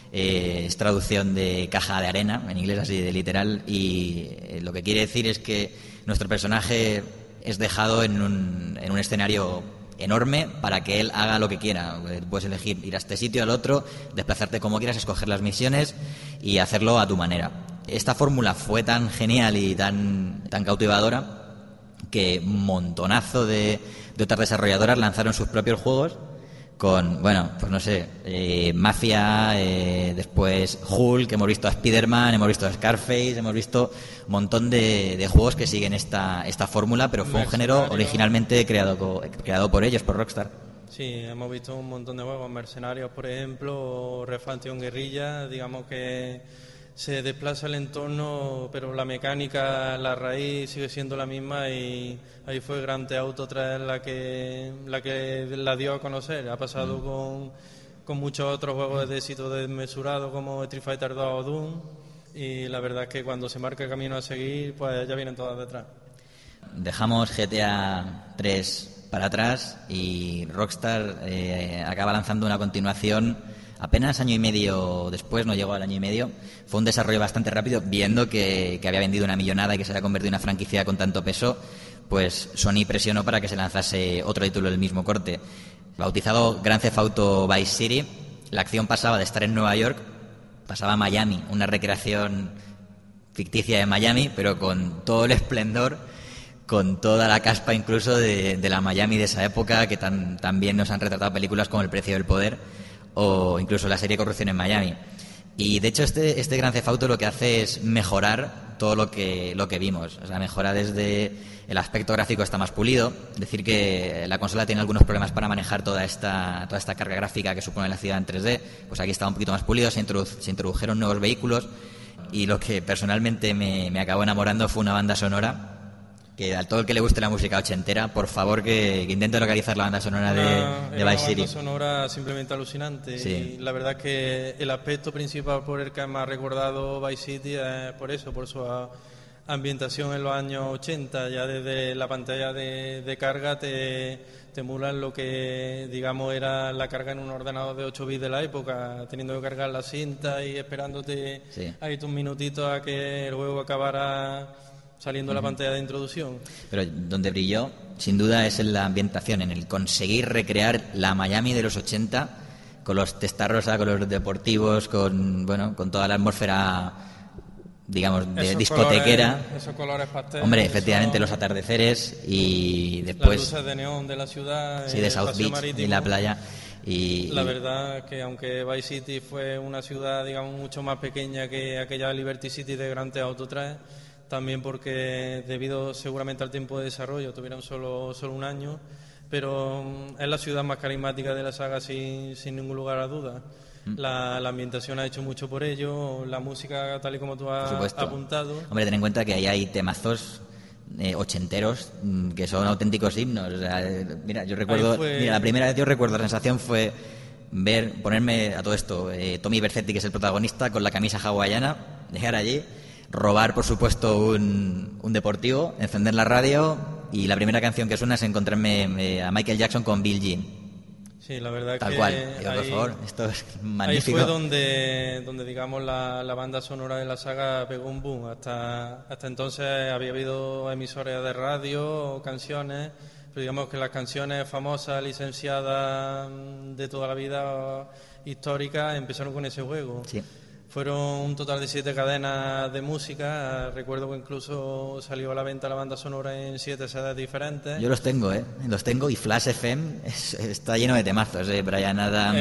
S2: Es traducción de caja de arena, en inglés así de literal, y lo que quiere decir es que nuestro personaje es dejado en un escenario enorme para que él haga lo que quiera. Puedes elegir ir a este sitio, al otro, desplazarte como quieras, escoger las misiones y hacerlo a tu manera. Esta fórmula fue tan genial y tan cautivadora que un montonazo de otras desarrolladoras lanzaron sus propios juegos con, bueno, pues no sé, Mafia, después Hulk, hemos visto a Spider-Man, hemos visto a Scarface, hemos visto un montón de juegos que siguen esta fórmula, pero fue un género originalmente creado por ellos, por Rockstar.
S3: Sí, hemos visto un montón de juegos, Mercenarios, por ejemplo, o Refaction Guerrilla, digamos que se desplaza el entorno, pero la mecánica, la raíz sigue siendo la misma, y ahí fue Grand Theft Auto 3 la que la dio a conocer. Ha pasado con muchos otros juegos de éxito desmesurado como Street Fighter 2 o Doom, y la verdad es que cuando se marca el camino a seguir, pues ya vienen todas detrás.
S2: Dejamos GTA 3 para atrás y Rockstar acaba lanzando una continuación apenas año y medio después, no llegó al año y medio. Fue un desarrollo bastante rápido, viendo que había vendido una millonada y que se había convertido en una franquicia con tanto peso, pues Sony presionó para que se lanzase otro título del mismo corte. Bautizado Grand Theft Auto Vice City, la acción pasaba de estar en Nueva York, pasaba a Miami, una recreación ficticia de Miami, pero con todo el esplendor, con toda la caspa incluso de la Miami de esa época, que también nos han retratado películas como El precio del poder o incluso la serie Corrupción en Miami. Y de hecho este Grand Theft Auto lo que hace es mejorar todo lo que vimos. O sea, mejora desde el aspecto gráfico, está más pulido. Decir que la consola tiene algunos problemas para manejar toda esta carga gráfica que supone la ciudad en 3D. Pues aquí está un poquito más pulido, se introdujeron nuevos vehículos, y lo que personalmente me acabó enamorando fue una banda sonora que a todo el que le guste la música ochentera, por favor que intente localizar la banda sonora de Vice City.
S3: Una banda sonora simplemente alucinante.
S2: Sí.
S3: Y la verdad es que el aspecto principal por el que me ha recordado Vice City es por eso, por su ambientación en los años 80. Ya desde la pantalla de carga te emulan lo que, digamos, era la carga en un ordenador de 8 bits de la época, teniendo que cargar la cinta y esperándote ahí tus minutitos a que el juego acabara saliendo la pantalla de introducción.
S2: Pero donde brilló, sin duda, es en la ambientación, en el conseguir recrear la Miami de los 80, con los testarrosa, con los deportivos, con toda la atmósfera, digamos, de discotequera.
S3: Esos colores pastel.
S2: Hombre, efectivamente, los atardeceres y después
S3: las luces de neón de la ciudad.
S2: Sí, de South Beach y la playa. Y
S3: la verdad que aunque Vice City fue una ciudad, digamos, mucho más pequeña que aquella Liberty City de Grand Theft Auto 3, también porque debido seguramente al tiempo de desarrollo tuvieron solo un año, pero es la ciudad más carismática de la saga sin ningún lugar a dudas. La ambientación ha hecho mucho por ello, la música tal y como tú has apuntado.
S2: Hombre, ten en cuenta que ahí hay temazos ochenteros que son auténticos himnos. O sea, mira, yo recuerdo, la primera vez yo recuerdo la sensación fue ponerme a todo esto, Tommy Vercetti, que es el protagonista, con la camisa hawaiana, llegar allí, robar, por supuesto, un deportivo, encender la radio, y la primera canción que suena es encontrarme a Michael Jackson con Bill Jean.
S3: Sí, la verdad
S2: Tal
S3: que
S2: cual. Digo, por favor, esto es magnífico.
S3: Ahí fue donde digamos, la banda sonora de la saga pegó un boom. Hasta entonces había habido emisoras de radio o canciones, pero digamos que las canciones famosas, licenciadas de toda la vida, históricas, empezaron con ese juego.
S2: Sí.
S3: Fueron un total de 7 cadenas de música. Recuerdo que incluso salió a la venta la banda sonora en 7 sedes diferentes.
S2: Yo los tengo, y Flash FM está lleno de temazos, Bryan Adams.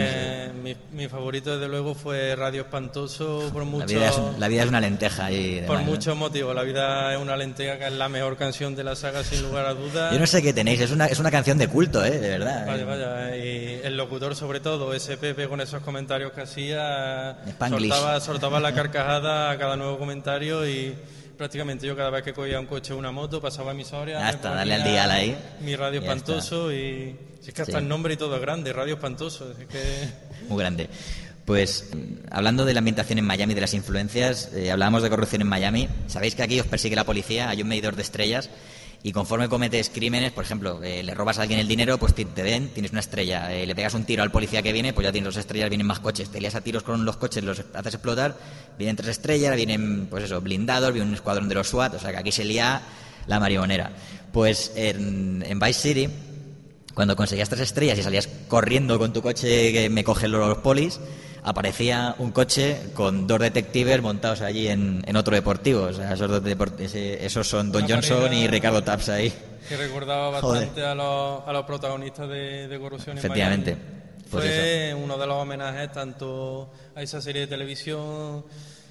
S3: Mi favorito, desde luego, fue Radio Espantoso, por mucho.
S2: La vida es una lenteja.
S3: Por muchos motivos. La vida es una lenteja, que es la mejor canción de la saga, sin lugar a dudas.
S2: Yo no sé qué tenéis, es una canción de culto, de verdad.
S3: Vaya. Y el locutor, sobre todo, ese Pepe, con esos comentarios que hacía, soltaba la carcajada a cada nuevo comentario, y prácticamente yo cada vez que cogía un coche o una moto pasaba a emisoria.
S2: Ya está, dale al dial ahí.
S3: Mi Radio Espantoso, y si es que hasta el nombre y todo es grande, Radio Espantoso. Es que...
S2: Muy grande. Pues hablando de la ambientación en Miami, de las influencias, hablábamos de Corrupción en Miami. Sabéis que aquí os persigue la policía, hay un medidor de estrellas, y conforme cometes crímenes, por ejemplo, le robas a alguien el dinero, pues te ven, tienes una estrella. Le pegas un tiro al policía que viene, pues ya tienes 2 estrellas, vienen más coches. Te lías a tiros con los coches, los haces explotar, vienen 3 estrellas, vienen, pues eso, blindados, viene un escuadrón de los SWAT, o sea que aquí se lía la marimonera. Pues en Vice City, cuando conseguías 3 estrellas y salías corriendo con tu coche que me cogen los polis, aparecía un coche con 2 detectives montados allí en otro deportivo. O sea, esos son Don Johnson y Ricardo Taps ahí.
S3: Que recordaba bastante a los protagonistas de Corrupción en Miami.
S2: Efectivamente. Pues
S3: fue
S2: eso.
S3: uno de los homenajes tanto a esa serie de televisión.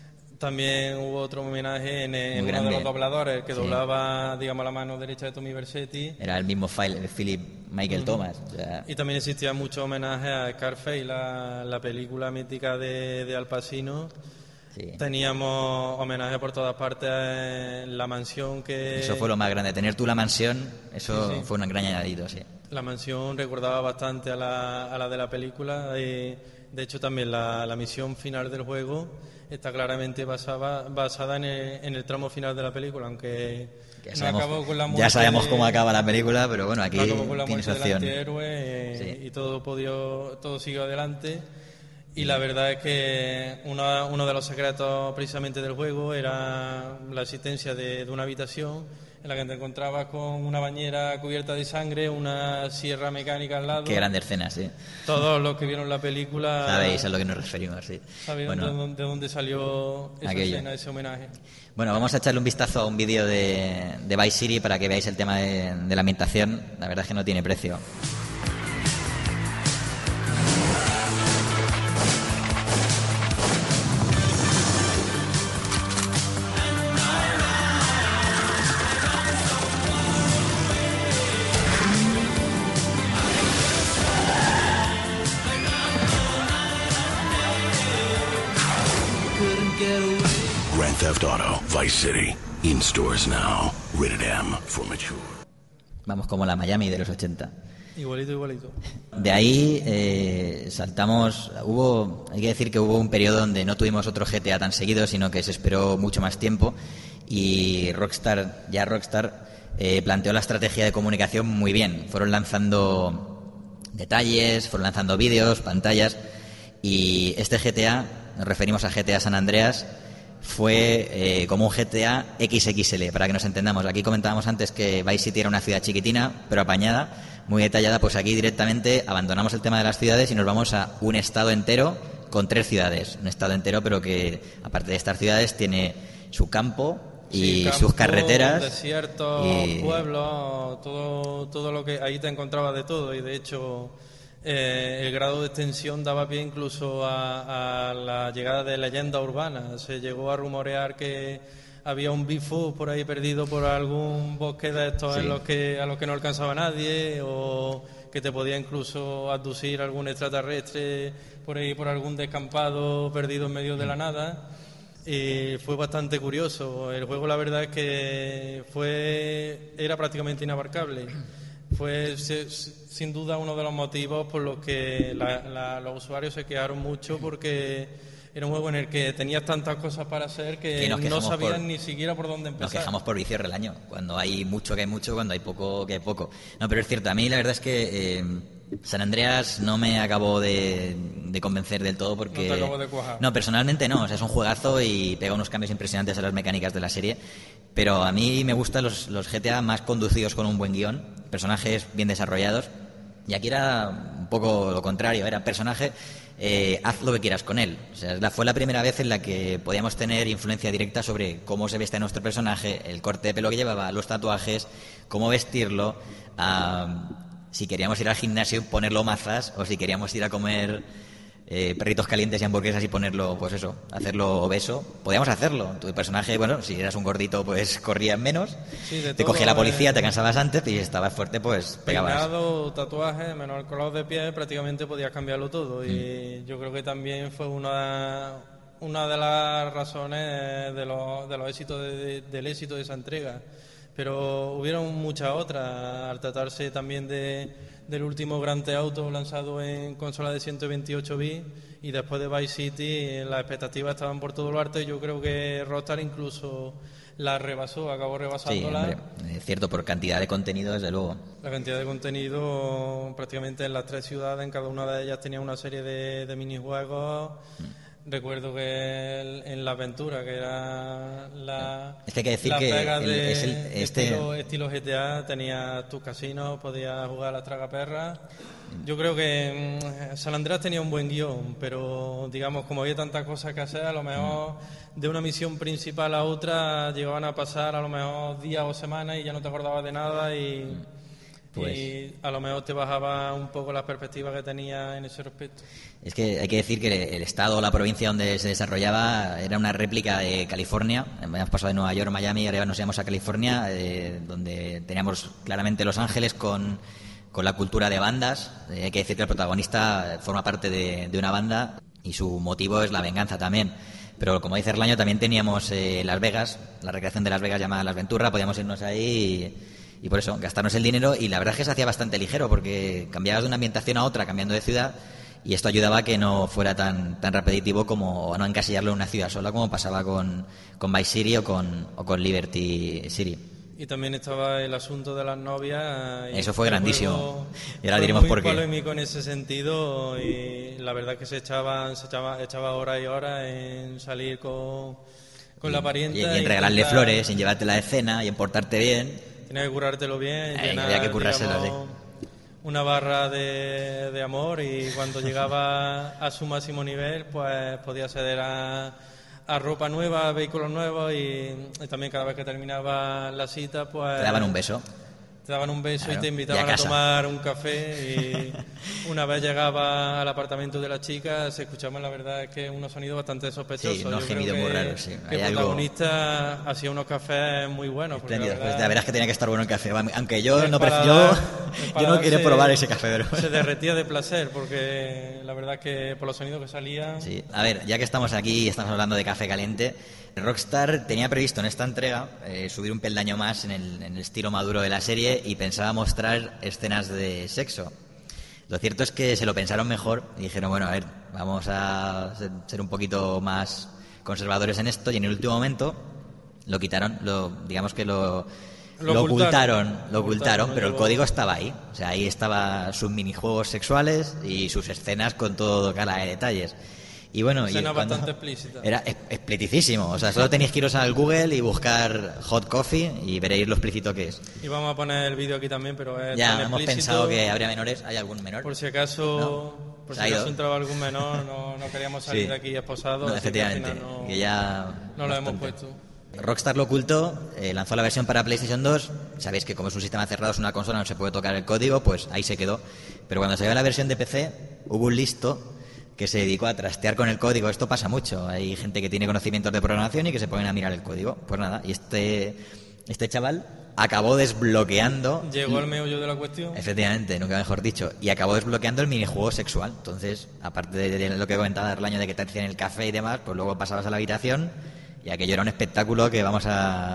S3: También hubo otro homenaje en uno de los dobladores, que doblaba, digamos, la mano derecha de Tommy Vercetti.
S2: Era el mismo Philip Michael Thomas. O sea...
S3: Y también existía mucho homenaje a Scarface, la película mítica de Al Pacino,
S2: Sí.
S3: Teníamos homenaje por todas partes en la mansión que...
S2: Eso fue lo más grande, tener tú la mansión, eso
S3: Sí, sí.
S2: fue un gran añadido, sí.
S3: La mansión recordaba bastante a la de la película. De hecho, también la misión final del juego está claramente basada en el tramo final de la película, aunque no acabó con la muerte.
S2: Ya sabemos cómo acaba la película, pero bueno, aquí
S3: no acabó con la
S2: tienes
S3: muerte del
S2: opción.
S3: antihéroe,
S2: Sí.
S3: y todo siguió adelante. Y la verdad es que uno de los secretos precisamente del juego era la existencia de una habitación en la que te encontrabas con una bañera cubierta de sangre, una sierra mecánica al lado.
S2: Qué grande escena, sí.
S3: Todos los que vieron la película
S2: Sabéis a lo que nos referimos, sí.
S3: sabían
S2: Bueno,
S3: de dónde salió esa
S2: aquello.
S3: escena, ese homenaje.
S2: bueno, vamos a echarle un vistazo a un vídeo de Vice City para que veáis el tema de la ambientación. La verdad es que no tiene precio.
S7: Grand Theft Auto, Vice City. In stores now. Rated M for mature.
S2: Vamos como la Miami de los 80.
S3: Igualito.
S2: De ahí saltamos. Hay que decir que hubo un periodo donde no tuvimos otro GTA tan seguido, sino que se esperó mucho más tiempo. Y Rockstar planteó la estrategia de comunicación muy bien. Fueron lanzando detalles, fueron lanzando vídeos, pantallas. Y este GTA, nos referimos a GTA San Andreas, fue como un GTA XXL, para que nos entendamos. Aquí comentábamos antes que Vice City era una ciudad chiquitina, pero apañada, muy detallada. Pues aquí directamente abandonamos el tema de las ciudades y nos vamos a un estado entero con 3 ciudades. Un estado entero, pero que aparte de estas ciudades tiene su campo y
S3: campo,
S2: sus carreteras.
S3: Desiertos,
S2: y
S3: pueblos, todo lo que... Ahí te encontrabas de todo, y de hecho... el grado de extensión daba pie incluso a la llegada de leyendas urbanas. Se llegó a rumorear que había un Bigfoot por ahí perdido por algún bosque de estos
S2: Sí.
S3: a los que no alcanzaba nadie, o que te podía incluso abducir algún extraterrestre por ahí por algún descampado perdido en medio de la nada. Y fue bastante curioso. El juego, la verdad es que era prácticamente inabarcable. Fue sin duda uno de los motivos por los que los usuarios se quejaron mucho, porque era un juego en el que tenías tantas cosas para hacer que
S2: nos
S3: no
S2: quejamos
S3: sabían ni siquiera por dónde empezar.
S2: Nos quejamos por vicio relaño, cuando hay mucho que hay mucho, cuando hay poco que hay poco. No, pero es cierto, a mí la verdad es que San Andreas no me acabó de convencer del todo, porque...
S3: No te acabó de cuajar.
S2: No, personalmente no, o sea, es un juegazo y pega unos cambios impresionantes a las mecánicas de la serie, pero a mí me gustan los GTA más conducidos con un buen guión, personajes bien desarrollados, y aquí era un poco lo contrario, era personaje... haz lo que quieras con él. O sea, fue la primera vez en la que podíamos tener influencia directa sobre cómo se veste nuestro personaje, el corte de pelo que llevaba, los tatuajes, cómo vestirlo, si queríamos ir al gimnasio ponerlo mazas, o si queríamos ir a comer perritos calientes y hamburguesas y ponerlo, pues eso, hacerlo obeso, podíamos hacerlo. Tu personaje, bueno, si eras un gordito, pues corrías menos,
S3: Sí, de
S2: te
S3: todo,
S2: cogía la policía, te cansabas antes, y si estabas fuerte, pues pegabas.
S3: Peinado, tatuaje, menos el color de piel, prácticamente podías cambiarlo todo. Y yo creo que también fue una de las razones de los éxitos del éxito de esa entrega. Pero hubieron muchas otras, al tratarse también del último Grand Theft Auto lanzado en consola de 128 bits, y después de Vice City las expectativas estaban por todo lo alto, y yo creo que Rockstar incluso la rebasó, acabó
S2: Sí,
S3: rebasándola.
S2: hombre, es cierto, por cantidad de contenido, desde luego.
S3: La cantidad de contenido prácticamente en las 3 ciudades, en cada una de ellas tenía una serie de minijuegos. Recuerdo que en la aventura, que era
S2: Es que hay que decir
S3: Las
S2: que
S3: Vegas estilo
S2: estilo
S3: GTA, tenías tus casinos, podías jugar a las tragaperras. Yo creo que San Andreas tenía un buen guión, pero digamos, como había tantas cosas que hacer, a lo mejor de una misión principal a otra llegaban a pasar a lo mejor días o semanas y ya no te acordabas de nada, y a lo mejor te bajaba un poco las perspectivas que tenía en ese respecto.
S2: Es que hay que decir que el estado o la provincia donde se desarrollaba era una réplica de California. Hemos pasado de Nueva York a Miami y ahora nos íbamos a California, donde teníamos claramente Los Ángeles con la cultura de bandas. Hay que decir que el protagonista forma parte de una banda y su motivo es la venganza también. Pero como dice Erlaño, también teníamos Las Vegas, la recreación de Las Vegas llamada Las Ventura, podíamos irnos ahí y por eso gastarnos el dinero, y la verdad es que se hacía bastante ligero porque cambiabas de una ambientación a otra cambiando de ciudad, y esto ayudaba a que no fuera tan repetitivo como a no encasillarlo en una ciudad sola como pasaba con Vice City o con Liberty City.
S3: Y también estaba el asunto de las novias.
S2: Eso fue grandísimo. Y ahora diremos por qué.
S3: Fue muy polémico en ese sentido, y la verdad es que se echaba horas y horas en salir con la parienta.
S2: Y en regalarle flores, en llevarte la escena y en portarte bien.
S3: Tienes que currártelo bien.
S2: Había que currárselo,
S3: digamos, una barra de amor, y cuando llegaba a su máximo nivel, pues podía acceder a ropa nueva, a vehículos nuevos, y también cada vez que terminaba la cita, pues
S2: te daban un beso.
S3: Claro, y te invitaban
S2: a
S3: a tomar un café, y una vez llegaba al apartamento de la chica se escuchaban, la verdad es que unos sonidos bastante sospechosos.
S2: Sí, unos gemidos muy raros, sí.
S3: El protagonista hacía unos cafés muy buenos.
S2: Espléndido, pues la verdad es que tenía que estar bueno el café, aunque yo no quería probar ese café. Pero...
S3: se derretía de placer, porque la verdad es que por los sonidos que salían...
S2: Sí, a ver, ya que estamos aquí y estamos hablando de café caliente, Rockstar tenía previsto en esta entrega subir un peldaño más en el estilo maduro de la serie, y pensaba mostrar escenas de sexo. Lo cierto es que se lo pensaron mejor y dijeron, bueno, a ver, vamos a ser un poquito más conservadores en esto, y en el último momento lo quitaron, digamos que lo ocultaron, pero el código estaba ahí. O sea, ahí estaban sus minijuegos sexuales y sus escenas con todo cara de detalles. Y bueno,
S3: bastante explícita.
S2: Era explicitissimo. O sea, solo tenéis que iros al Google y buscar Hot Coffee y veréis lo explícito que es.
S3: Y vamos a poner el vídeo aquí también, pero es
S2: ya
S3: tan
S2: hemos
S3: explícito.
S2: Pensado que habría menores. ¿Hay algún menor?
S3: Por si acaso,
S2: ¿no?
S3: por si acaso entraba algún menor, no queríamos salir de aquí esposados.
S2: No, efectivamente,
S3: que
S2: ya
S3: no lo hemos puesto.
S2: Rockstar lo ocultó, lanzó la versión para PlayStation 2. Sabéis que como es un sistema cerrado, es una consola, no se puede tocar el código, pues ahí se quedó. Pero cuando salió la versión de PC, hubo un listo que se dedicó a trastear con el código. Esto pasa mucho. Hay gente que tiene conocimientos de programación y que se ponen a mirar el código. Pues nada, y este chaval acabó desbloqueando...
S3: Llegó al meollo de la cuestión.
S2: Efectivamente, nunca mejor dicho. Y acabó desbloqueando el minijuego sexual. Entonces, aparte de lo que comentaba Erlaño de que te hacían el café y demás, pues luego pasabas a la habitación... Y aquello era un espectáculo que vamos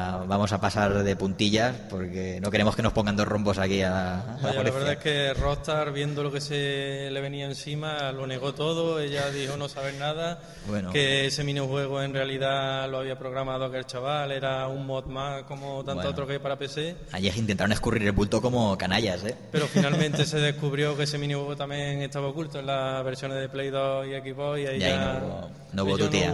S2: a pasar de puntillas, porque no queremos que nos pongan dos rombos aquí a la policía.
S3: La verdad es que Rockstar, viendo lo que se le venía encima, lo negó todo. Ella dijo no saber nada, que ese minijuego en realidad lo había programado aquel chaval, era un mod más como tanto otro que hay para PC.
S2: Ayer intentaron escurrir el bulto como canallas,
S3: Pero finalmente se descubrió que ese minijuego también estaba oculto en las versiones de Play 2 y Xbox, y ahí ya
S2: no hubo tutía.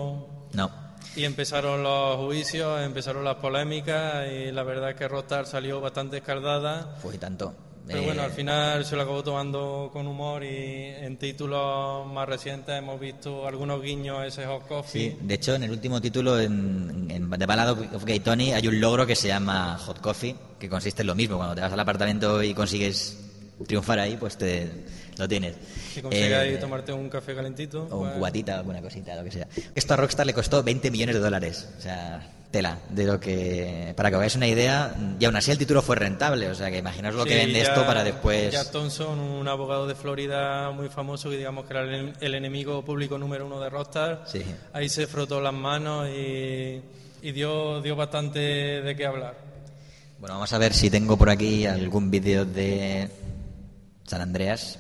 S3: No. Y empezaron los juicios, empezaron las polémicas, y la verdad es que Rockstar salió bastante escaldada.
S2: Fue tanto.
S3: Pero bueno, al final se lo acabó tomando con humor, y en títulos más recientes hemos visto algunos guiños a ese Hot Coffee.
S2: Sí, de hecho, en el último título, en The Ballad of Gay Tony, hay un logro que se llama Hot Coffee, que consiste en lo mismo. Cuando te vas al apartamento y consigues triunfar ahí, pues lo tienes.
S3: Si consigues ahí tomarte un café calentito.
S2: O un cubatita, alguna cosita, lo que sea. Esto a Rockstar le costó $20 millones. O sea, tela. De lo que... Para que os hagáis una idea, y aún así el título fue rentable. O sea, que imaginaos lo que vende esto para después...
S3: Jack Thompson, un abogado de Florida muy famoso, que digamos que era el enemigo público número uno de Rockstar.
S2: Sí.
S3: Ahí se frotó las manos y dio bastante de qué hablar.
S2: Bueno, vamos a ver si tengo por aquí algún vídeo de San Andreas.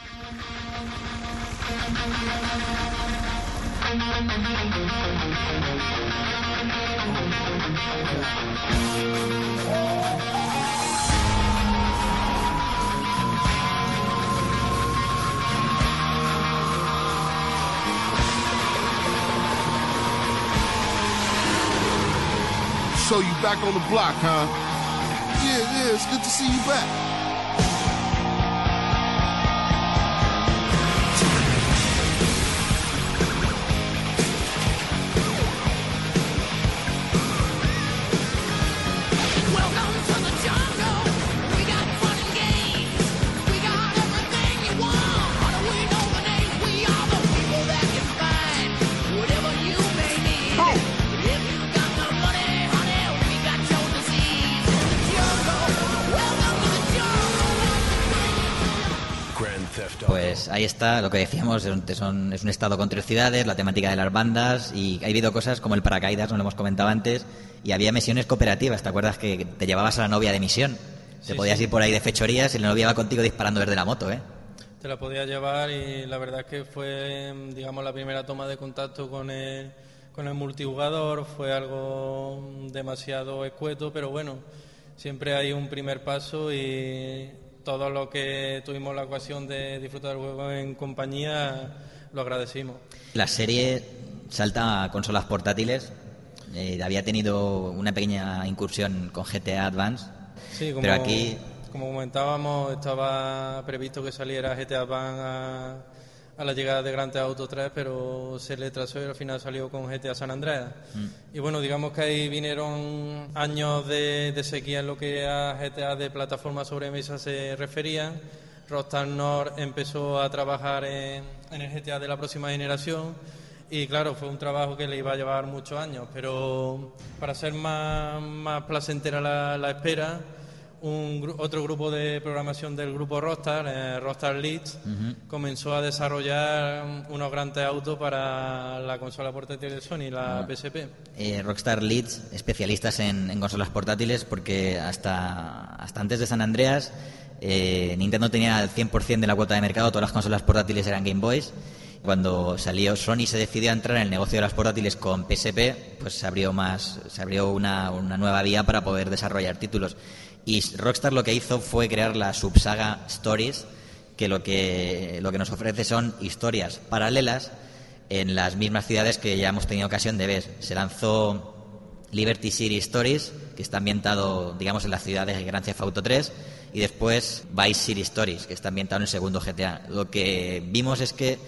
S8: So you back on the block, huh? Yeah, it's good to see you back.
S9: Welcome to the jungle.
S2: pues ahí está lo que decíamos, es un estado con 3 ciudades, la temática de las bandas, y ha habido cosas como el paracaídas, no lo hemos comentado antes, y había misiones cooperativas. ¿Te acuerdas que te llevabas a la novia de misión? Te podías ir por ahí de fechorías y la novia iba contigo disparando desde la moto, ¿eh?
S3: Te la podías llevar, y la verdad es que fue, digamos, la primera toma de contacto con el multijugador. Fue algo demasiado escueto, pero bueno, siempre hay un primer paso, y todo lo que tuvimos la ocasión de disfrutar del juego en compañía lo agradecimos.
S2: La serie salta a consolas portátiles. Había tenido una pequeña incursión con GTA Advance,
S3: sí,
S2: pero aquí...
S3: Como comentábamos, estaba previsto que saliera GTA Advance a la llegada de Grand Theft Auto 3, pero se le trazó y al final salió con GTA San Andreas. Y bueno, digamos que ahí vinieron años de sequía en lo que a GTA de plataforma sobre mesa se refería. Rockstar North empezó a trabajar en el GTA de la próxima generación, y claro, fue un trabajo que le iba a llevar muchos años, pero para ser más placentera la espera, otro grupo de programación del grupo Rockstar, Rockstar Leeds, comenzó a desarrollar unos Grand Theft Auto para la consola portátil de Sony, la PSP.
S2: Rockstar Leeds, especialistas en consolas portátiles, porque hasta antes de San Andreas Nintendo tenía el 100% de la cuota de mercado, todas las consolas portátiles eran Game Boys. Cuando salió Sony, se decidió a entrar en el negocio de las portátiles con PSP, pues se abrió una nueva vía para poder desarrollar títulos. Y Rockstar lo que hizo fue crear la subsaga Stories, que lo que nos ofrece son historias paralelas en las mismas ciudades que ya hemos tenido ocasión de ver. Se lanzó Liberty City Stories, que está ambientado, digamos, en la ciudad de Grand Theft Auto 3, y después Vice City Stories, que está ambientado en el segundo GTA. Lo que vimos es que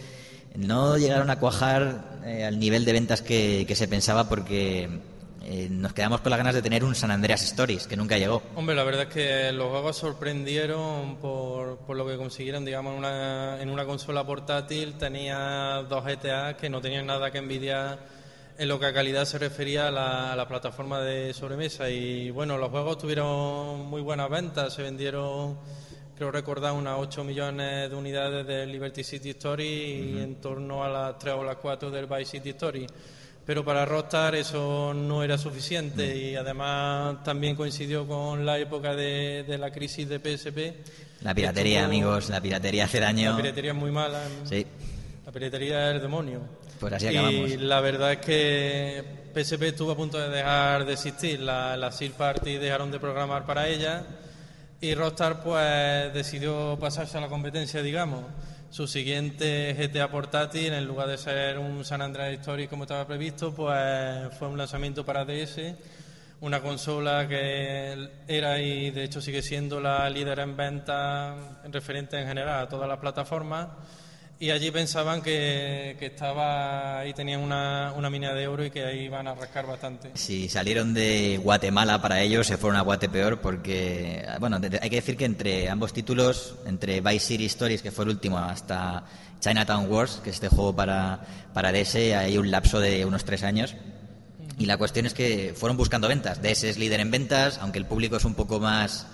S2: no llegaron a cuajar al nivel de ventas que se pensaba, porque nos quedamos con las ganas de tener un San Andreas Stories, que nunca llegó.
S3: Hombre, la verdad es que los juegos sorprendieron por lo que consiguieron, digamos, en una consola portátil. Tenía 2 GTA que no tenían nada que envidiar en lo que a calidad se refería a la plataforma de sobremesa. Y bueno, los juegos tuvieron muy buenas ventas, se vendieron, creo recordar, unas 8 millones de unidades de Liberty City Story y en torno a las 3 o las 4 del Vice City Story. Pero para Rockstar eso no era suficiente, y además también coincidió con la época de la crisis de PSP.
S2: La piratería, amigos, la piratería hace daño.
S3: La piratería es muy mala.
S2: Sí.
S3: La piratería es el demonio.
S2: Pues así acabamos.
S3: Y la verdad es que PSP estuvo a punto de dejar de existir. Las third party dejaron de programar para ella, y Rockstar pues decidió pasarse a la competencia, digamos. Su siguiente GTA portátil, en lugar de ser un San Andreas Stories como estaba previsto, pues fue un lanzamiento para DS, una consola que era y de hecho sigue siendo la líder en ventas, referente en general a todas las plataformas. Y allí pensaban que estaba ahí, tenían una mina de oro, y que ahí iban a rascar bastante.
S2: Si salieron de Guatemala para ellos, se fueron a Guatepeor, porque, bueno, hay que decir que entre ambos títulos, entre Vice City Stories, que fue el último, hasta Chinatown Wars, que es este juego para DS, hay un lapso de unos 3 años. Y la cuestión es que fueron buscando ventas. DS es líder en ventas, aunque el público es un poco más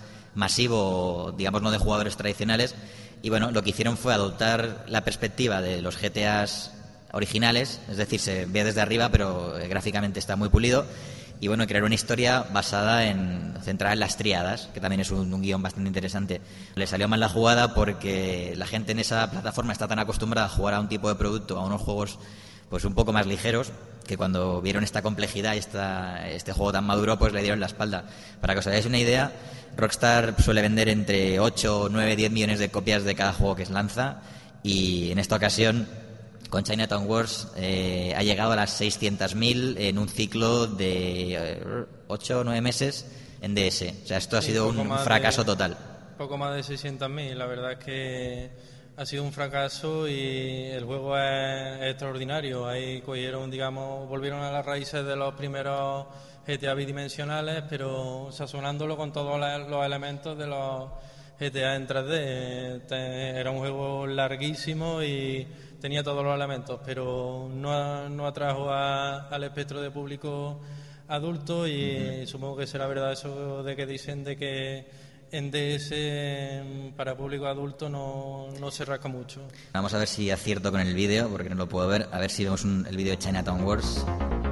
S2: masivo, digamos, no de jugadores tradicionales. Y bueno, lo que hicieron fue adoptar la perspectiva de los GTAs originales, es decir, se ve desde arriba, pero gráficamente está muy pulido. Y bueno, crear una historia centrada en las tríadas, que también es un guión bastante interesante. Le salió mal la jugada porque la gente en esa plataforma está tan acostumbrada a jugar a un tipo de producto, a unos juegos pues un poco más ligeros, que cuando vieron esta complejidad y este juego tan maduro, pues le dieron la espalda. Para que os hagáis una idea, Rockstar suele vender entre 8, 9, 10 millones de copias de cada juego que se lanza, y en esta ocasión, con Chinatown Wars, ha llegado a las 600.000 en un ciclo de 8 o 9 meses en DS. O sea, esto ha sido un fracaso total.
S3: Poco más de 600.000, la verdad es que ha sido un fracaso, y el juego es extraordinario. Ahí volvieron a las raíces de los primeros GTA bidimensionales, pero sazonándolo con todos los elementos de los GTA en 3D. Era un juego larguísimo y tenía todos los elementos, pero no atrajo al espectro de público adulto, y supongo que será verdad eso de que dicen de que en DS para público adulto no se rasca mucho.
S2: Vamos a ver si acierto con el vídeo, porque no lo puedo ver. A ver si vemos el vídeo de Chinatown Wars.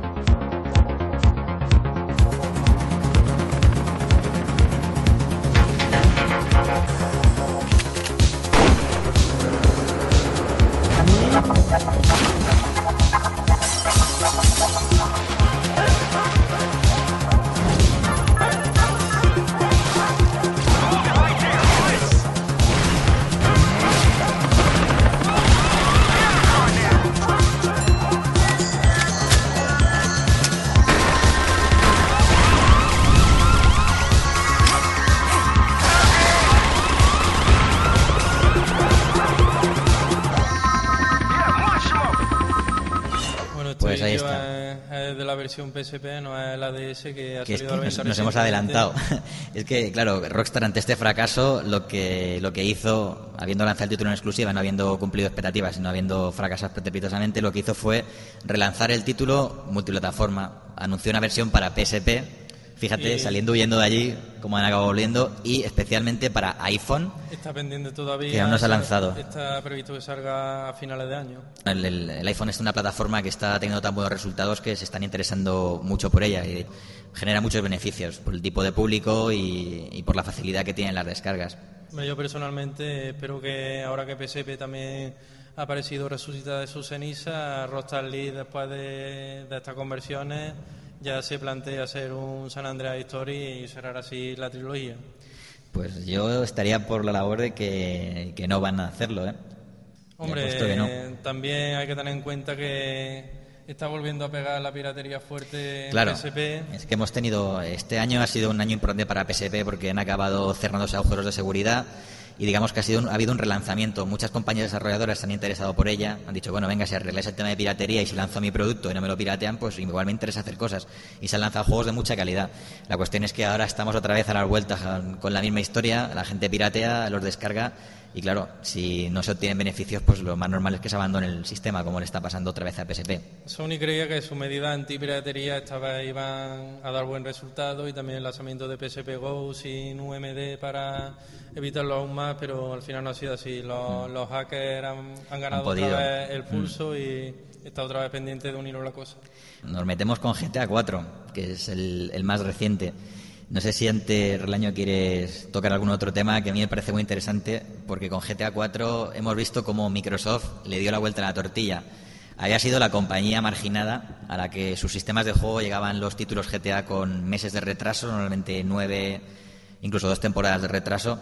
S2: Pues ahí está.
S3: Es de la versión PSP, no es la DS que ha
S2: Que es
S3: salido
S2: que
S3: a la
S2: nos hemos adelantado. Es que, claro, Rockstar ante este fracaso lo que hizo, habiendo lanzado el título en exclusiva, no habiendo cumplido expectativas y no habiendo fracasado estrepitosamente, lo que hizo fue relanzar el título multiplataforma. Anunció una versión para PSP, fíjate, saliendo huyendo de allí, como han acabado volviendo, y especialmente para iPhone.
S3: Está pendiente todavía.
S2: Que aún no se ha lanzado.
S3: Está previsto que salga a finales de año.
S2: El iPhone es una plataforma que está teniendo tan buenos resultados que se están interesando mucho por ella y genera muchos beneficios por el tipo de público y por la facilidad que tienen las descargas.
S3: Yo personalmente espero que ahora que PSP también ha aparecido resucitada de sus cenizas, Rockstar League, después de estas conversiones, ya se plantea hacer un San Andreas Story y cerrar así la trilogía.
S2: Pues yo estaría por la labor de que no van a hacerlo, ¿eh?
S3: Hombre,
S2: que no.
S3: También hay que tener en cuenta que está volviendo a pegar la piratería fuerte en
S2: Claro,
S3: PSP.
S2: es que hemos tenido, este año ha sido un año importante para PSP porque han acabado cerrándose agujeros de seguridad y digamos que ha habido un relanzamiento. Muchas compañías desarrolladoras se han interesado por ella, han dicho, bueno, venga, si arregláis el tema de piratería y si lanzo mi producto y no me lo piratean, pues igual me interesa hacer cosas. Y se han lanzado juegos de mucha calidad. La cuestión es que ahora estamos otra vez a las vueltas con la misma historia, la gente piratea, los descarga y claro, si no se obtienen beneficios, pues lo más normal es que se abandone el sistema, como le está pasando otra vez a PSP.
S3: Sony creía que su medida antipiratería esta vez iban a dar buen resultado y también el lanzamiento de PSP Go sin UMD para evitarlo aún más, pero al final no ha sido así. Los hackers han ganado otra vez el pulso y está otra vez pendiente de unirlo la cosa.
S2: Nos metemos con GTA 4, que es el más reciente. No sé si antes, Relaño, quieres tocar algún otro tema que a mí me parece muy interesante, porque con GTA 4 hemos visto cómo Microsoft le dio la vuelta a la tortilla. Había sido la compañía marginada a la que sus sistemas de juego llegaban los títulos GTA con meses de retraso, normalmente 9, incluso 2 temporadas de retraso.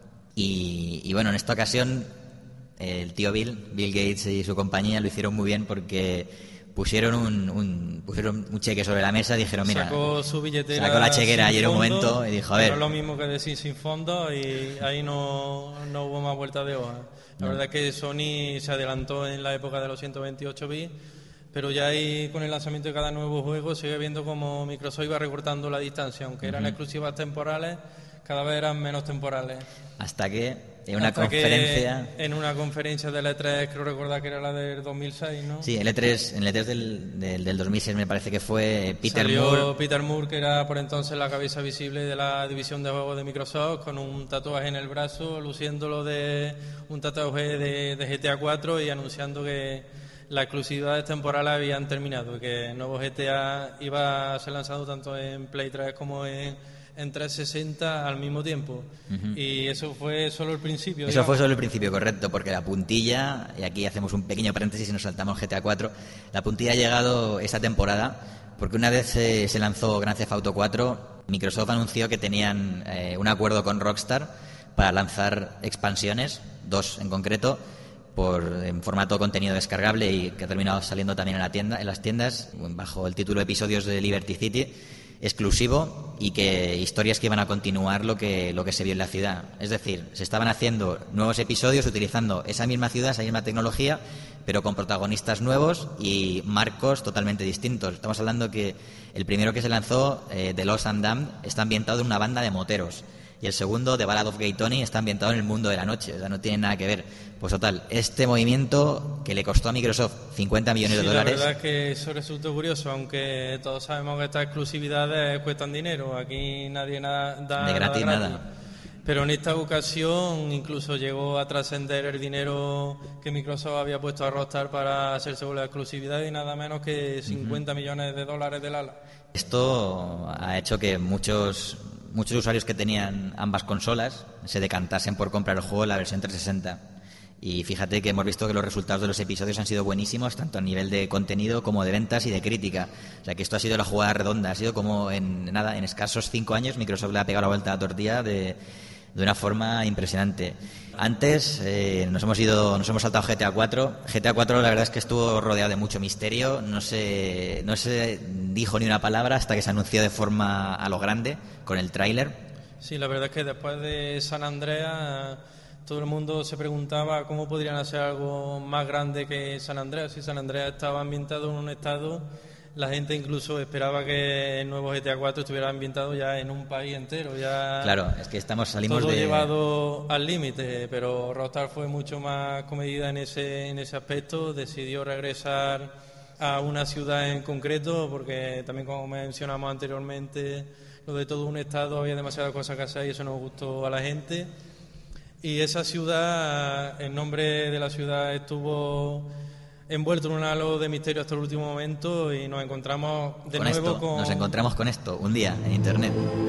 S2: Y bueno, en esta ocasión el tío Bill Gates y su compañía lo hicieron muy bien porque pusieron un cheque sobre la mesa, dijeron, mira,
S3: sacó su billetera,
S2: sacó la chequera ayer un momento y dijo, a ver,
S3: no es lo mismo que decir sin fondo y ahí no hubo más vuelta de hoja. La verdad es que Sony se adelantó en la época de los 128 bits, pero ya ahí con el lanzamiento de cada nuevo juego sigue viendo como Microsoft iba recortando la distancia, aunque eran exclusivas temporales, cada vez eran menos temporales.
S2: Hasta que en una conferencia
S3: de la E3, creo recordar que era la del 2006, ¿no?
S2: Sí, en el E3 del 2006 me parece que fue
S3: Salió Peter Moore, que era por entonces la cabeza visible de la división de juegos de Microsoft, con un tatuaje en el brazo, luciéndolo de un tatuaje de GTA 4 y anunciando que las exclusividades temporales habían terminado, que el nuevo GTA iba a ser lanzado tanto en Play 3 como en 360 al mismo tiempo. Y eso fue solo el principio.
S2: Eso fue solo el principio, correcto, porque la puntilla, y aquí hacemos un pequeño paréntesis y nos saltamos GTA 4, la puntilla ha llegado esta temporada, porque una vez se lanzó Grand Theft Auto 4, Microsoft anunció que tenían un acuerdo con Rockstar para lanzar expansiones, 2 en concreto, en formato contenido descargable y que ha terminado saliendo también en las tiendas, bajo el título Episodios de Liberty City, exclusivo, y que historias que iban a continuar lo que se vio en la ciudad. Es decir, se estaban haciendo nuevos episodios utilizando esa misma ciudad, esa misma tecnología, pero con protagonistas nuevos y marcos totalmente distintos. Estamos hablando que el primero que se lanzó, The Lost and Damned, está ambientado en una banda de moteros. Y el segundo, The Ballad of Gay Tony, está ambientado en el mundo de la noche. O sea, no tiene nada que ver. Pues total, este movimiento que le costó a Microsoft 50 millones de dólares...
S3: La verdad es que eso resultó curioso, aunque todos sabemos que estas exclusividades cuestan dinero. Aquí nadie da
S2: de gratis nada.
S3: Pero en esta ocasión incluso llegó a trascender el dinero que Microsoft había puesto a Rockstar para hacerse con la exclusividad y nada menos que 50 millones de dólares del ala.
S2: Esto ha hecho que muchos usuarios que tenían ambas consolas se decantasen por comprar el juego en la versión 360. Y fíjate que hemos visto que los resultados de los episodios han sido buenísimos, tanto a nivel de contenido como de ventas y de crítica. O sea que esto ha sido la jugada redonda, ha sido como en escasos 5 años Microsoft le ha pegado la vuelta a la tortilla de una forma impresionante. Antes nos hemos saltado GTA 4. GTA 4 la verdad es que estuvo rodeado de mucho misterio. No se dijo ni una palabra hasta que se anunció de forma a lo grande con el tráiler.
S3: Sí, la verdad es que después de San Andreas todo el mundo se preguntaba cómo podrían hacer algo más grande que San Andreas. Si San Andreas estaba ambientado en un estado, la gente incluso esperaba que el nuevo GTA 4 estuviera ambientado ya en un país entero. Ya
S2: claro, es que salimos
S3: todo
S2: de...
S3: llevado al límite, pero Rockstar fue mucho más comedida en ese aspecto. Decidió regresar a una ciudad en concreto, porque también, como mencionamos anteriormente, lo de todo un estado había demasiadas cosas que hacer y eso nos gustó a la gente. Y esa ciudad, el nombre de la ciudad estuvo envuelto en un halo de misterio hasta el último momento y nos encontramos de nuevo con...
S2: Nos encontramos con esto un día en Internet.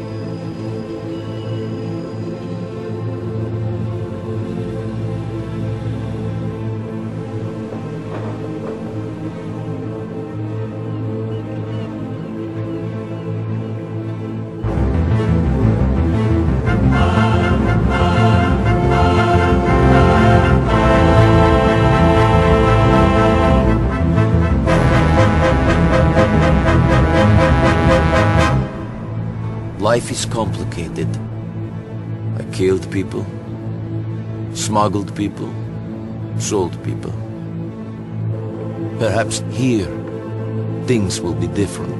S9: Life is complicated. I killed people, smuggled people, sold people. Perhaps here, things will be different.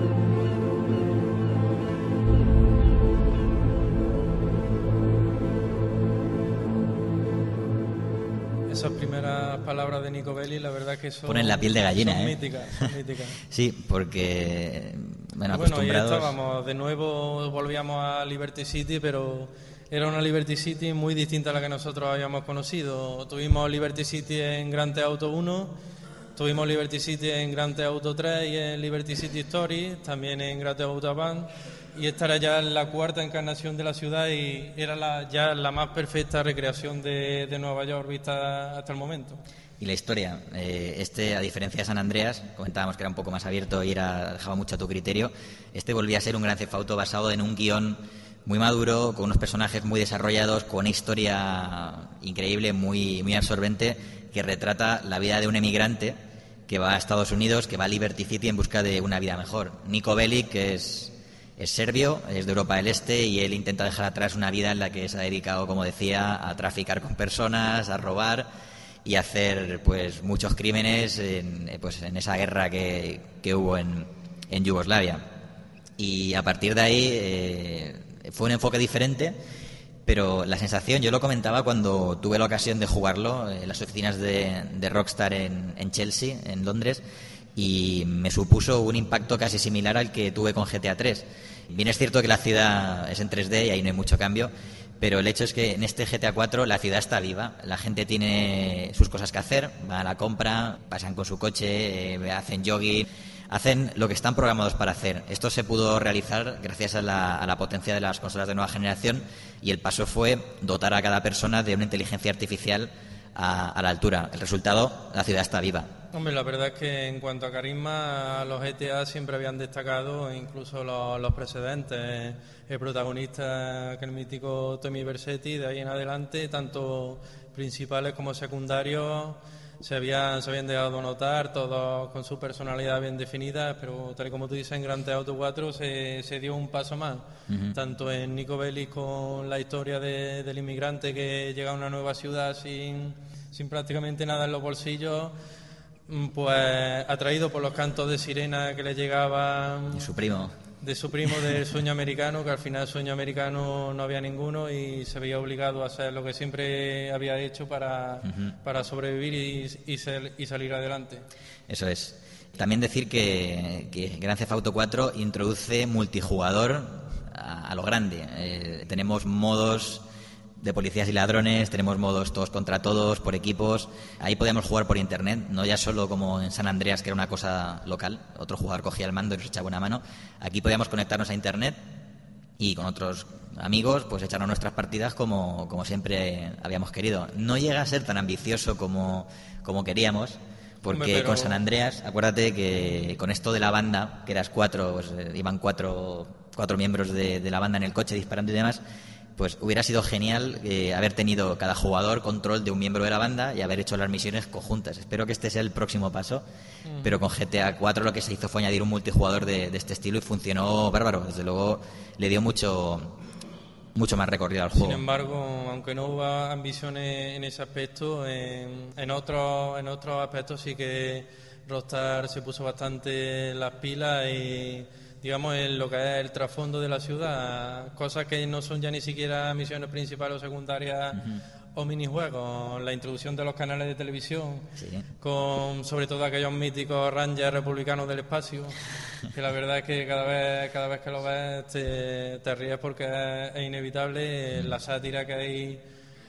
S3: Esas primeras palabras de Nico Bellic, la verdad que son...
S2: Ponen la piel de gallina,
S3: son míticas, son míticas.
S2: Sí, porque...
S3: Bueno,
S2: acostumbrados...
S3: ya estábamos, de nuevo volvíamos a Liberty City, pero era una Liberty City muy distinta a la que nosotros habíamos conocido. Tuvimos Liberty City en Grand Theft Auto 1, tuvimos Liberty City en Grand Theft Auto 3 y en Liberty City Stories, también en Grand Theft Auto Advance, y esta era ya la cuarta encarnación de la ciudad y era ya la más perfecta recreación de Nueva York vista hasta el momento.
S2: Y la historia, a diferencia de San Andreas, comentábamos que era un poco más abierto y dejaba mucho a tu criterio, volvía a ser un Grand Theft Auto basado en un guión muy maduro, con unos personajes muy desarrollados, con una historia increíble, muy, muy absorbente, que retrata la vida de un emigrante que va a Estados Unidos, que va a Liberty City en busca de una vida mejor. Nico Bellic, que es serbio, es de Europa del Este, y él intenta dejar atrás una vida en la que se ha dedicado, como decía, a traficar con personas, a robar y hacer pues muchos crímenes en esa guerra que hubo en Yugoslavia. Y a partir de ahí fue un enfoque diferente, pero la sensación, yo lo comentaba cuando tuve la ocasión de jugarlo en las oficinas de Rockstar en Chelsea, en Londres, y me supuso un impacto casi similar al que tuve con GTA 3. Bien es cierto que la ciudad es en 3D y ahí no hay mucho cambio, pero el hecho es que en este GTA 4 la ciudad está viva, la gente tiene sus cosas que hacer, van a la compra, pasan con su coche, hacen jogging, hacen lo que están programados para hacer. Esto se pudo realizar gracias a la potencia de las consolas de nueva generación, y el paso fue dotar a cada persona de una inteligencia artificial a la altura. El resultado, la ciudad está viva.
S3: Hombre, la verdad es que en cuanto a carisma, los GTA siempre habían destacado, incluso los precedentes. El protagonista, que el mítico Tommy Vercetti, de ahí en adelante, tanto principales como secundarios, se habían dejado notar, todos con su personalidad bien definida, pero tal y como tú dices, en Grand Theft Auto 4 se dio un paso más, tanto en Nico Bellic con la historia del inmigrante que llega a una nueva ciudad sin prácticamente nada en los bolsillos, pues atraído por los cantos de sirena que le llegaban
S2: de su primo
S3: del sueño americano, que al final el sueño americano no había ninguno y se veía obligado a hacer lo que siempre había hecho para sobrevivir y salir adelante.
S2: Eso es. También decir que Grand Theft Auto 4 introduce multijugador a lo grande. Tenemos modos de policías y ladrones, tenemos modos todos contra todos, por equipos. Ahí podíamos jugar por internet, no ya solo como en San Andreas, que era una cosa local, otro jugador cogía el mando y nos echaba una mano. Aquí podíamos conectarnos a internet y con otros amigos pues echarnos nuestras partidas como siempre habíamos querido. No llega a ser tan ambicioso como queríamos, porque con San Andreas, acuérdate que con esto de la banda, que eras 4, pues iban cuatro miembros de la banda en el coche disparando y demás, pues hubiera sido genial haber tenido cada jugador control de un miembro de la banda y haber hecho las misiones conjuntas. Espero que este sea el próximo paso, pero con GTA 4 lo que se hizo fue añadir un multijugador de este estilo y funcionó bárbaro. Desde luego le dio mucho más recorrido al juego.
S3: Sin embargo, aunque no hubo ambiciones en ese aspecto, en otros aspectos sí que Rockstar se puso bastante las pilas y, digamos, en lo que es el trasfondo de la ciudad, cosas que no son ya ni siquiera misiones principales o secundarias o minijuegos, la introducción de los canales de televisión, con sobre todo aquellos míticos Rangers republicanos del espacio, que la verdad es que cada vez que lo ves te ríes porque es inevitable. La sátira que hay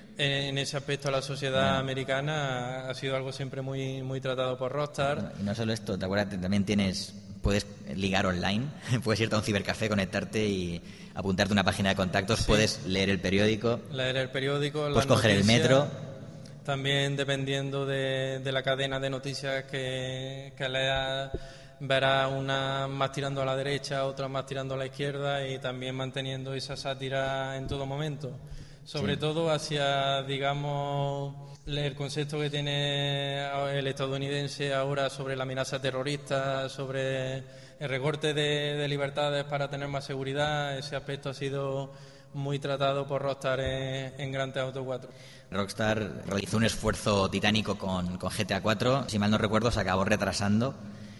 S3: en ese aspecto a la sociedad americana ha sido algo siempre muy, muy tratado por Rockstar.
S2: Bueno, y no solo esto, te acuerdas, también puedes ligar online, puedes irte a un cibercafé, conectarte y apuntarte a una página de contactos, puedes leer el periódico, puedes coger el metro.
S3: También dependiendo de la cadena de noticias que leas, verás una más tirando a la derecha, otra más tirando a la izquierda, y también manteniendo esa sátira en todo momento. Sobre todo hacia, digamos, el concepto que tiene el estadounidense ahora sobre la amenaza terrorista, sobre el recorte de libertades para tener más seguridad. Ese aspecto ha sido muy tratado por Rockstar en Grand Theft Auto 4.
S2: Rockstar realizó un esfuerzo titánico con GTA 4. Si mal no recuerdo, se acabó retrasando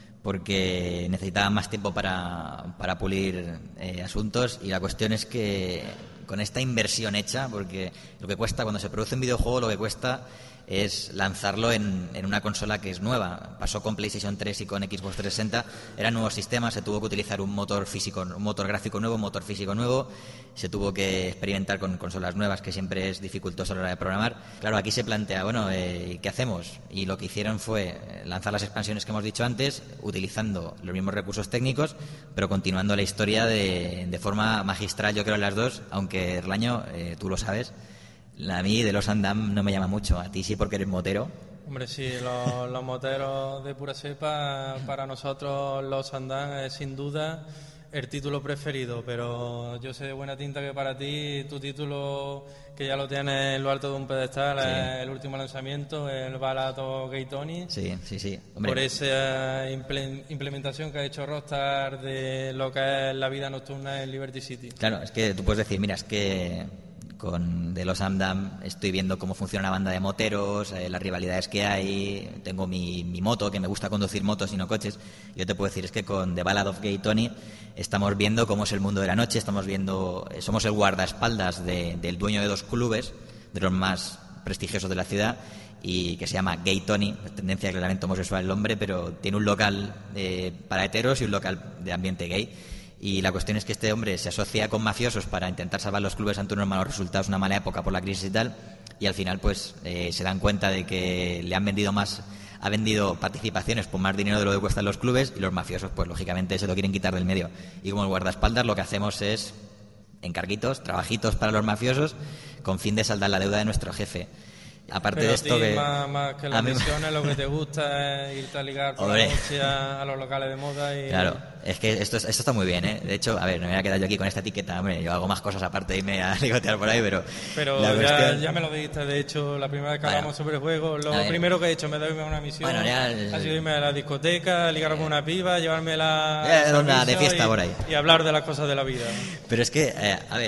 S2: porque necesitaba más tiempo para pulir asuntos, y la cuestión es que con esta inversión hecha, porque lo que cuesta cuando se produce un videojuego, lo que cuesta es lanzarlo en una consola que es nueva. Pasó con PlayStation 3 y con Xbox 360, eran nuevos sistemas, se tuvo que utilizar un motor gráfico nuevo, un motor físico nuevo, se tuvo que experimentar con consolas nuevas, que siempre es dificultoso a la hora de programar. Claro, aquí se plantea, ¿qué hacemos? Y lo que hicieron fue lanzar las expansiones que hemos dicho antes, utilizando los mismos recursos técnicos, pero continuando la historia de forma magistral, yo creo, en las dos, aunque Erlaño, tú lo sabes, a mí de los Andam no me llama mucho, a ti sí porque eres motero.
S3: Hombre, sí, los moteros de pura cepa, para nosotros los Andam es sin duda el título preferido, pero yo sé de buena tinta que para ti tu título, que ya lo tienes en lo alto de un pedestal, es el último lanzamiento, el Balato Gay Tony.
S2: Sí. Hombre,
S3: por esa implementación que ha hecho Rockstar de lo que es la vida nocturna en Liberty City.
S2: Claro, es que tú puedes decir, mira, es que con The Lost Amdam estoy viendo cómo funciona una banda de moteros, las rivalidades que hay, tengo mi moto, que me gusta conducir motos y no coches. Yo te puedo decir, es que con The Ballad of Gay Tony estamos viendo cómo es el mundo de la noche, somos el guardaespaldas del dueño de 2 clubes, de los más prestigiosos de la ciudad, y que se llama Gay Tony, tendencia claramente homosexual el hombre, pero tiene un local para heteros y un local de ambiente gay. Y la cuestión es que este hombre se asocia con mafiosos para intentar salvar los clubes ante unos malos resultados, una mala época por la crisis y tal, y al final pues se dan cuenta de que ha vendido participaciones por más dinero de lo que cuestan los clubes, y los mafiosos pues lógicamente se lo quieren quitar del medio. Y como el guardaespaldas lo que hacemos es encarguitos, trabajitos para los mafiosos con fin de saldar la deuda de nuestro jefe. Aparte de esto
S3: más que las misiones, lo que te gusta es irte a ligar por la noche a los locales de moda y...
S2: Claro, es que esto está muy bien, ¿eh? De hecho, a ver, no me voy a quedar yo aquí con esta etiqueta, hombre, yo hago más cosas aparte de irme a ligotear por ahí, pero
S3: ya me lo dijiste, de hecho, la primera vez que hablamos sobre el juego, lo primero que he hecho me darme una misión, ha sido irme a la discoteca, ligar con una piba, llevármela
S2: de fiesta por ahí
S3: y hablar de las cosas de la vida.
S2: Pero es que,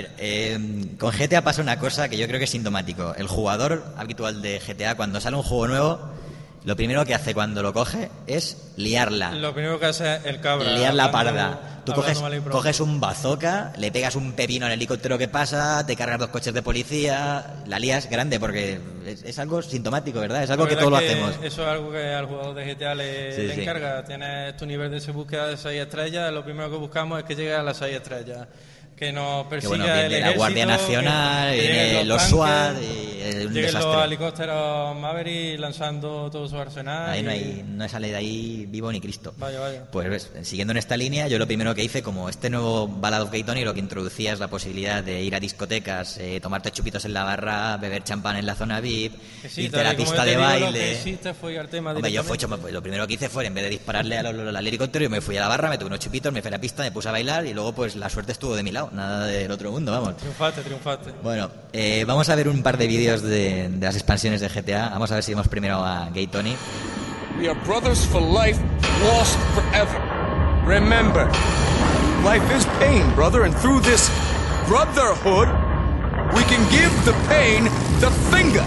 S2: con GTA pasa una cosa que yo creo que es sintomático. El jugador habitual de GTA, cuando sale un juego nuevo, lo primero que hace cuando lo coge es liarla.
S3: Lo primero que hace es el cabra.
S2: Liar la parda. Tú coges un bazooka, le pegas un pepino al helicóptero que pasa, te cargas 2 coches de policía, la lías grande, porque es algo sintomático, ¿verdad? Es algo que todos lo hacemos.
S3: Eso es algo que al jugador de GTA le encarga. Tienes tu nivel de búsqueda de 6 estrellas, lo primero que buscamos es que llegue a las 6 estrellas. que nos
S2: Que
S3: persiga
S2: bueno,
S3: el
S2: viene
S3: ejército,
S2: la Guardia Nacional,
S3: que lleguen
S2: viene los
S3: tanques,
S2: SWAT, y es un
S3: lleguen los
S2: desastre.
S3: helicópteros Maverick lanzando todo su arsenal.
S2: Ahí no sale de ahí vivo ni Cristo.
S3: Vaya.
S2: Pues ves, siguiendo en esta línea, yo lo primero que hice, como este nuevo Ballad of Gay Tony lo que introducía es la posibilidad de ir a discotecas, tomarte chupitos en la barra, beber champán en la zona VIP,
S3: Que sí,
S2: irte a la
S3: tal y como
S2: pista
S3: te
S2: de
S3: digo,
S2: baile.
S3: Lo que hiciste fue ir al tema
S2: Hombre, yo
S3: directamente.
S2: lo primero que hice fue, en vez de dispararle al helicóptero, yo me fui a la barra, me tomé unos chupitos, me fui a la pista, me puse a bailar y luego pues la suerte estuvo de mi lado, nada del otro mundo, vamos.
S3: Triunfaste.
S2: Bueno, vamos a ver un par de vídeos de las expansiones de GTA. Vamos a ver si vemos primero a Gay Tony.
S10: We are brothers for life, lost forever. Remember, life is pain, brother, and through this brotherhood, we can give the pain the finger.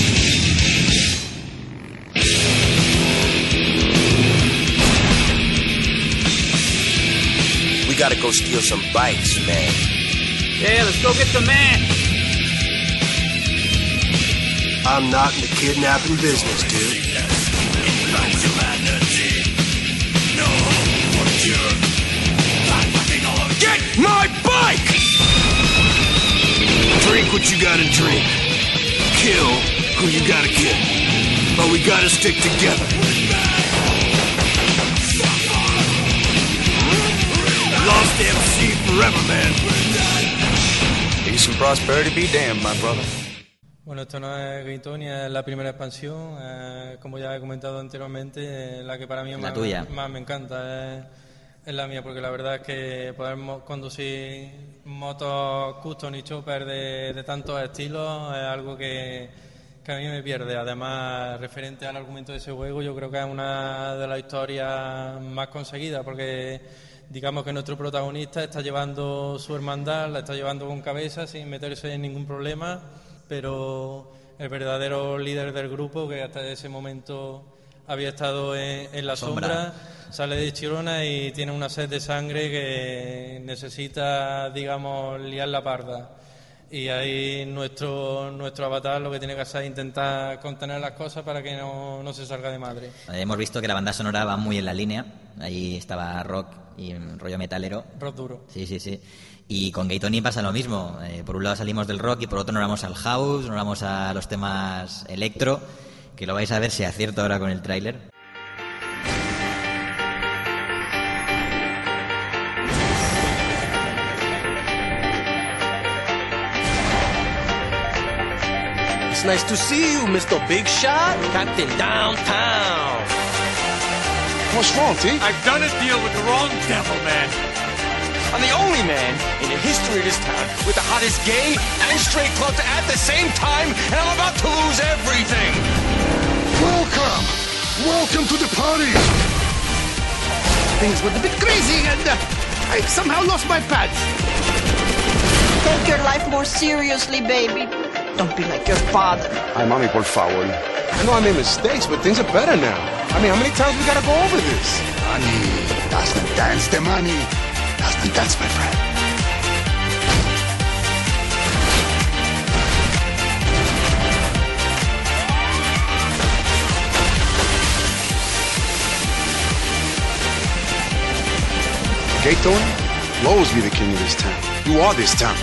S11: We gotta go steal some bikes, man.
S5: Yeah, let's go get the man.
S4: I'm not in the kidnapping business, dude.
S10: Get my bike!
S4: Drink what you gotta drink. Kill who you gotta kill. But we gotta stick together. Lost MC forever, man.
S10: Peace and prosperity be damned, my brother.
S3: Bueno, esto no es Gay Tony, es la primera expansión, como ya he comentado anteriormente, la que para mí
S2: La tuya.
S3: más me encanta, es la mía, porque la verdad es que poder conducir motos custom y chopper de tantos estilos es algo que a mí me pierde. Además, referente al argumento de ese juego, yo creo que es una de las historias más conseguidas, porque digamos que nuestro protagonista está llevando su hermandad, la está llevando con cabeza sin meterse en ningún problema, pero el verdadero líder del grupo, que hasta ese momento había estado en la sombra, sale de Chirona y tiene una sed de sangre que necesita, digamos, liar la parda. Y ahí nuestro avatar lo que tiene que hacer es intentar contener las cosas para que no se salga de madre.
S2: Hemos visto que la banda sonora va muy en la línea. Ahí estaba rock y rollo metalero.
S3: Rock duro.
S2: Sí. Y con Gay Tony pasa lo mismo. Por un lado salimos del rock y por otro nos vamos al house, nos vamos a los temas electro, que lo vais a ver si acierto ahora con el tráiler.
S11: It's nice to see you, Mr. Big Shot. Captain Downtown.
S10: What's wrong, T?
S5: I've done a deal with the wrong devil, man.
S11: I'm the only man in the history of this town with the hottest gay and straight clubs at the same time, and I'm about to lose everything.
S8: Welcome to the party.
S5: Things were a bit crazy and I somehow lost my pants.
S12: Take your life more seriously, baby. Don't be like your father.
S10: Ay, mami, por favor. I know I made mistakes, but things are better now. I mean, how many times we gotta go over this?
S8: Money. That's the dance, the money. That's the dance, my friend.
S10: Gay Tony, you'll always be the king of this town. You are this town.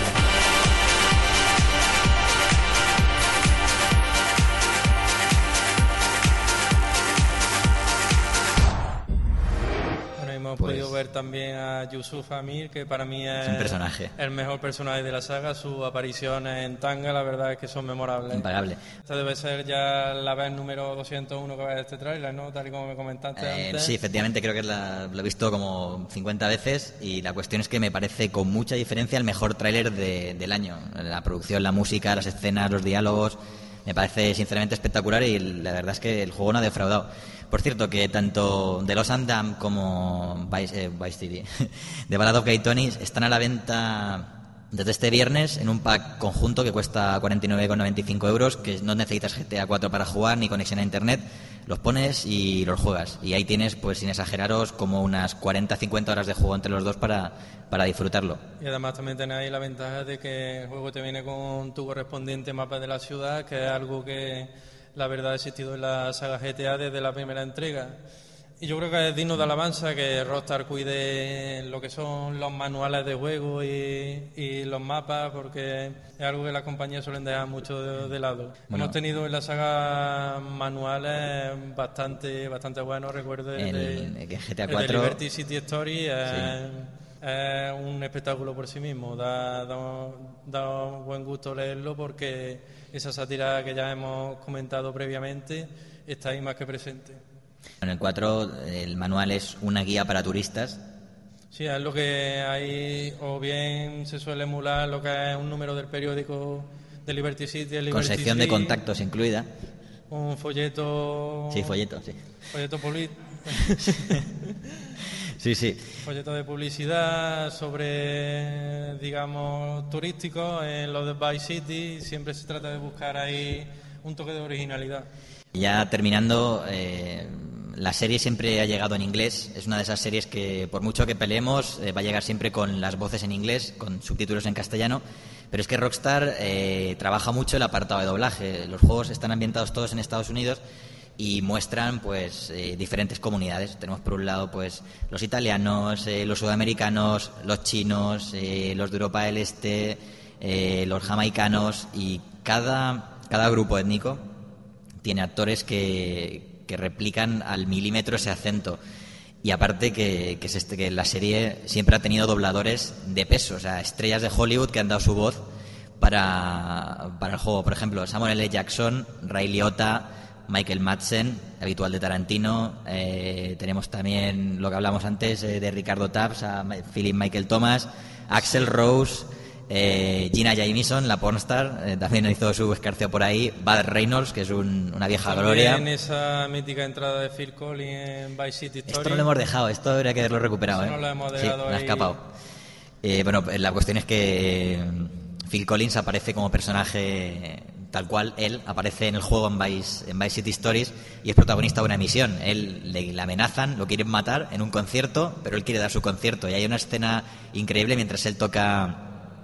S3: Hemos podido ver también a Yusuf Amir, que para mí es
S2: un personaje.
S3: El mejor personaje de la saga. Sus apariciones en Tanga, la verdad es que son memorables.
S2: Impagable.
S3: Esta debe ser ya la vez número 201 que va a este tráiler, ¿no? Tal y como me comentaste antes.
S2: Sí, efectivamente, creo que lo he visto como 50 veces y la cuestión es que me parece con mucha diferencia el mejor tráiler del año. La producción, la música, las escenas, los diálogos, me parece sinceramente espectacular y la verdad es que el juego no ha defraudado. Por cierto, que tanto The Lost and Damned como Vice City, de Ballad of Gay Tony, están a la venta desde este viernes en un pack conjunto que cuesta 49,95 euros, que no necesitas GTA 4 para jugar ni conexión a internet, los pones y los juegas. Y ahí tienes, pues sin exageraros, como unas 40-50 horas de juego entre los dos para disfrutarlo.
S3: Y además también tenéis la ventaja de que el juego te viene con tu correspondiente mapa de la ciudad, que es algo que la verdad ha existido en la saga GTA desde la primera entrega. Y yo creo que es digno de alabanza que Rockstar cuide lo que son los manuales de juego y los mapas, porque es algo que las compañías suelen dejar mucho de lado.
S2: Bueno,
S3: hemos tenido en la saga manuales bastante buenos. Recuerdo
S2: que GTA 4,
S3: el de Liberty City Story es un espectáculo por sí mismo. Da buen gusto leerlo, porque esa sátira que ya hemos comentado previamente está ahí más que presente.
S2: En el 4 el manual es una guía para turistas.
S3: Sí, es lo que hay, o bien se suele emular lo que es un número del periódico de Liberty City,
S2: Con sección de contactos incluida.
S3: Un folleto...
S2: Sí, folleto, sí.
S3: Folleto
S2: Sí.
S3: Folleto de publicidad sobre, digamos, turísticos en los de Vice City. Siempre se trata de buscar ahí un toque de originalidad. Ya
S2: terminando, la serie siempre ha llegado en inglés. Es una de esas series que, por mucho que peleemos, va a llegar siempre con las voces en inglés, con subtítulos en castellano. Pero es que Rockstar trabaja mucho el apartado de doblaje. Los juegos están ambientados todos en Estados Unidos y muestran pues diferentes comunidades. Tenemos por un lado pues los italianos, los sudamericanos, los chinos, los de Europa del Este, los jamaicanos, y cada grupo étnico tiene actores que replican al milímetro ese acento. Y aparte que la serie siempre ha tenido dobladores de peso, o sea, estrellas de Hollywood que han dado su voz para el juego. Por ejemplo, Samuel L. Jackson, Ray Liotta, Michael Madsen, habitual de Tarantino. Tenemos también lo que hablamos antes de Ricardo Tubbs, a Philip Michael Thomas, Axl Rose, Gina Jamieson, la pornstar, también hizo su escarceo por ahí. Bud Reynolds, que es una vieja gloria.
S3: En esa mítica entrada de Phil Collins en Vice City Story.
S2: Esto no lo hemos dejado, esto habría que haberlo recuperado.
S3: Eso no lo hemos dejado,
S2: sí, me ha escapado. Bueno, la cuestión es que Phil Collins aparece como personaje tal cual él aparece en el juego en Vice City Stories, y es protagonista de una misión. Él le amenazan, lo quieren matar en un concierto, pero él quiere dar su concierto, y hay una escena increíble mientras él toca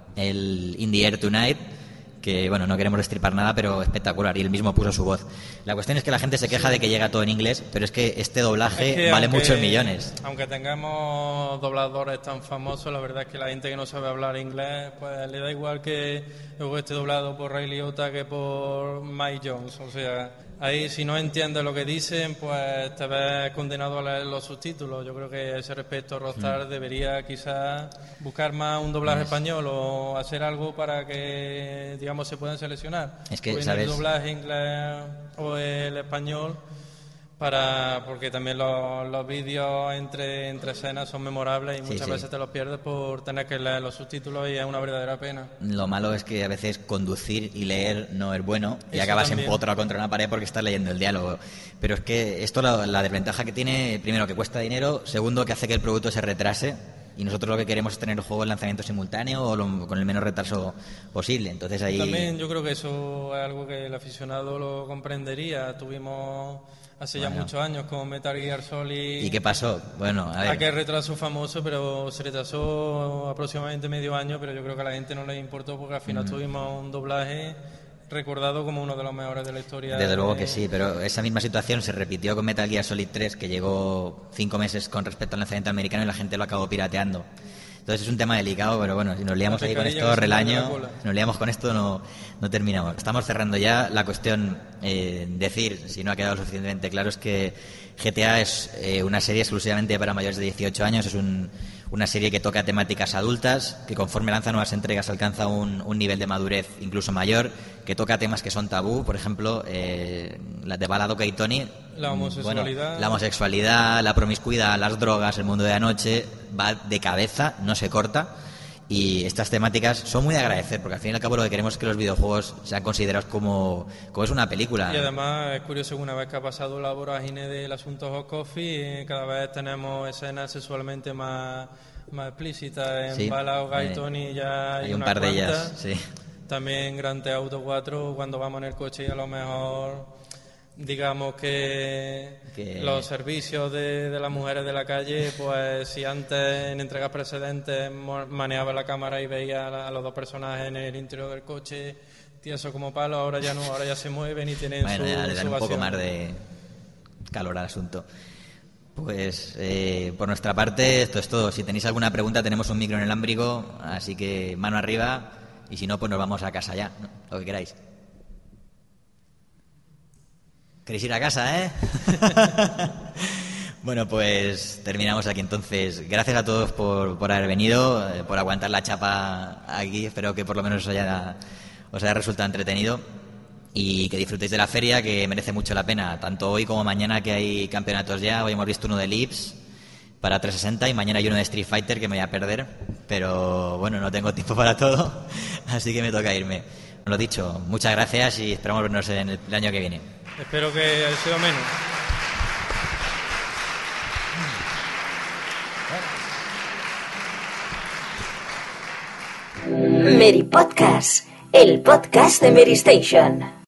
S2: el In the Air Tonight, que bueno, no queremos destripar nada, pero espectacular, y él mismo puso su voz. La cuestión es que la gente se queja de que llega todo en inglés, pero es que este doblaje vale muchos millones.
S3: Aunque tengamos dobladores tan famosos, la verdad es que la gente que no sabe hablar inglés, pues le da igual que esté doblado por Ray Liotta que por Mike Jones. O sea, ahí si no entiendes lo que dicen, pues te ves condenado a leer los subtítulos. Yo creo que a ese respecto Rockstar debería quizás buscar más un doblaje español, o hacer algo para que, digamos, se puedan seleccionar.
S2: Es que,
S3: ¿sabes? El doblaje inglés o el español, porque también los vídeos entre escenas son memorables, y muchas veces te los pierdes por tener que leer los subtítulos, y es una verdadera pena.
S2: Lo malo es que a veces conducir y leer no es bueno, y
S3: eso
S2: acabas
S3: también
S2: empotrado contra una pared porque estás leyendo el diálogo. Pero es que esto, la desventaja que tiene, primero, que cuesta dinero; segundo, que hace que el producto se retrase, y nosotros lo que queremos es tener el juego en lanzamiento simultáneo o con el menor retraso posible. Entonces ahí
S3: también yo creo que eso es algo que el aficionado lo comprendería. Tuvimos hace ya muchos años con Metal Gear Solid.
S2: ¿Y qué pasó? Bueno, a ver.
S3: Aquel retraso famoso, pero se retrasó aproximadamente medio año, pero yo creo que a la gente no le importó, porque al final tuvimos un doblaje recordado como uno de los mejores de la historia.
S2: Desde luego que sí, pero esa misma situación se repitió con Metal Gear Solid 3, que llegó 5 meses con respecto al lanzamiento americano, y la gente lo acabó pirateando. Entonces es un tema delicado, pero bueno, si nos liamos ahí con esto relaño, si nos liamos con esto no terminamos. Estamos cerrando ya. La cuestión, decir, si no ha quedado suficientemente claro, es que GTA es una serie exclusivamente para mayores de 18 años, es una serie que toca temáticas adultas, que conforme lanza nuevas entregas alcanza un nivel de madurez incluso mayor, que toca temas que son tabú, por ejemplo, la de Balado Kay Tony,
S3: la homosexualidad.
S2: Bueno, la homosexualidad, la promiscuidad, las drogas, el mundo de la noche, va de cabeza, no se corta. Y estas temáticas son muy de agradecer, porque al fin y al cabo lo que queremos es que los videojuegos sean considerados como es una película.
S3: Y además es curioso que una vez que ha pasado la vorágine del asunto Hot Coffee, cada vez tenemos escenas sexualmente más explícitas. En Bala o Guy Tony ya hay
S2: un par de ellas, sí.
S3: También Grand Theft Auto 4, cuando vamos en el coche, y a lo mejor digamos que los servicios de las mujeres de la calle, pues si antes en entregas precedentes manejaba la cámara y veía a los dos personajes en el interior del coche tieso como palo, ahora ya no, ahora ya se mueven y tienen
S2: bueno,
S3: su
S2: ya le dan un poco
S3: acción.
S2: más de calor al asunto. Pues por nuestra parte esto es todo. Si tenéis alguna pregunta tenemos un micro inalámbrico, así que mano arriba, y si no pues nos vamos a casa ya, ¿no? Lo que queráis. ¿Queréis ir a casa, Bueno, pues terminamos aquí entonces. Gracias a todos por haber venido, por aguantar la chapa aquí. Espero que por lo menos os haya resultado entretenido y que disfrutéis de la feria, que merece mucho la pena, tanto hoy como mañana, que hay campeonatos ya. Hoy hemos visto uno de Lips para 360 y mañana hay uno de Street Fighter que me voy a perder, pero bueno, no tengo tiempo para todo, así que me toca irme. Lo dicho, muchas gracias y esperamos vernos en el año que viene.
S3: Espero que haya sido menos.
S1: Mary Podcast, el podcast de Mary Station.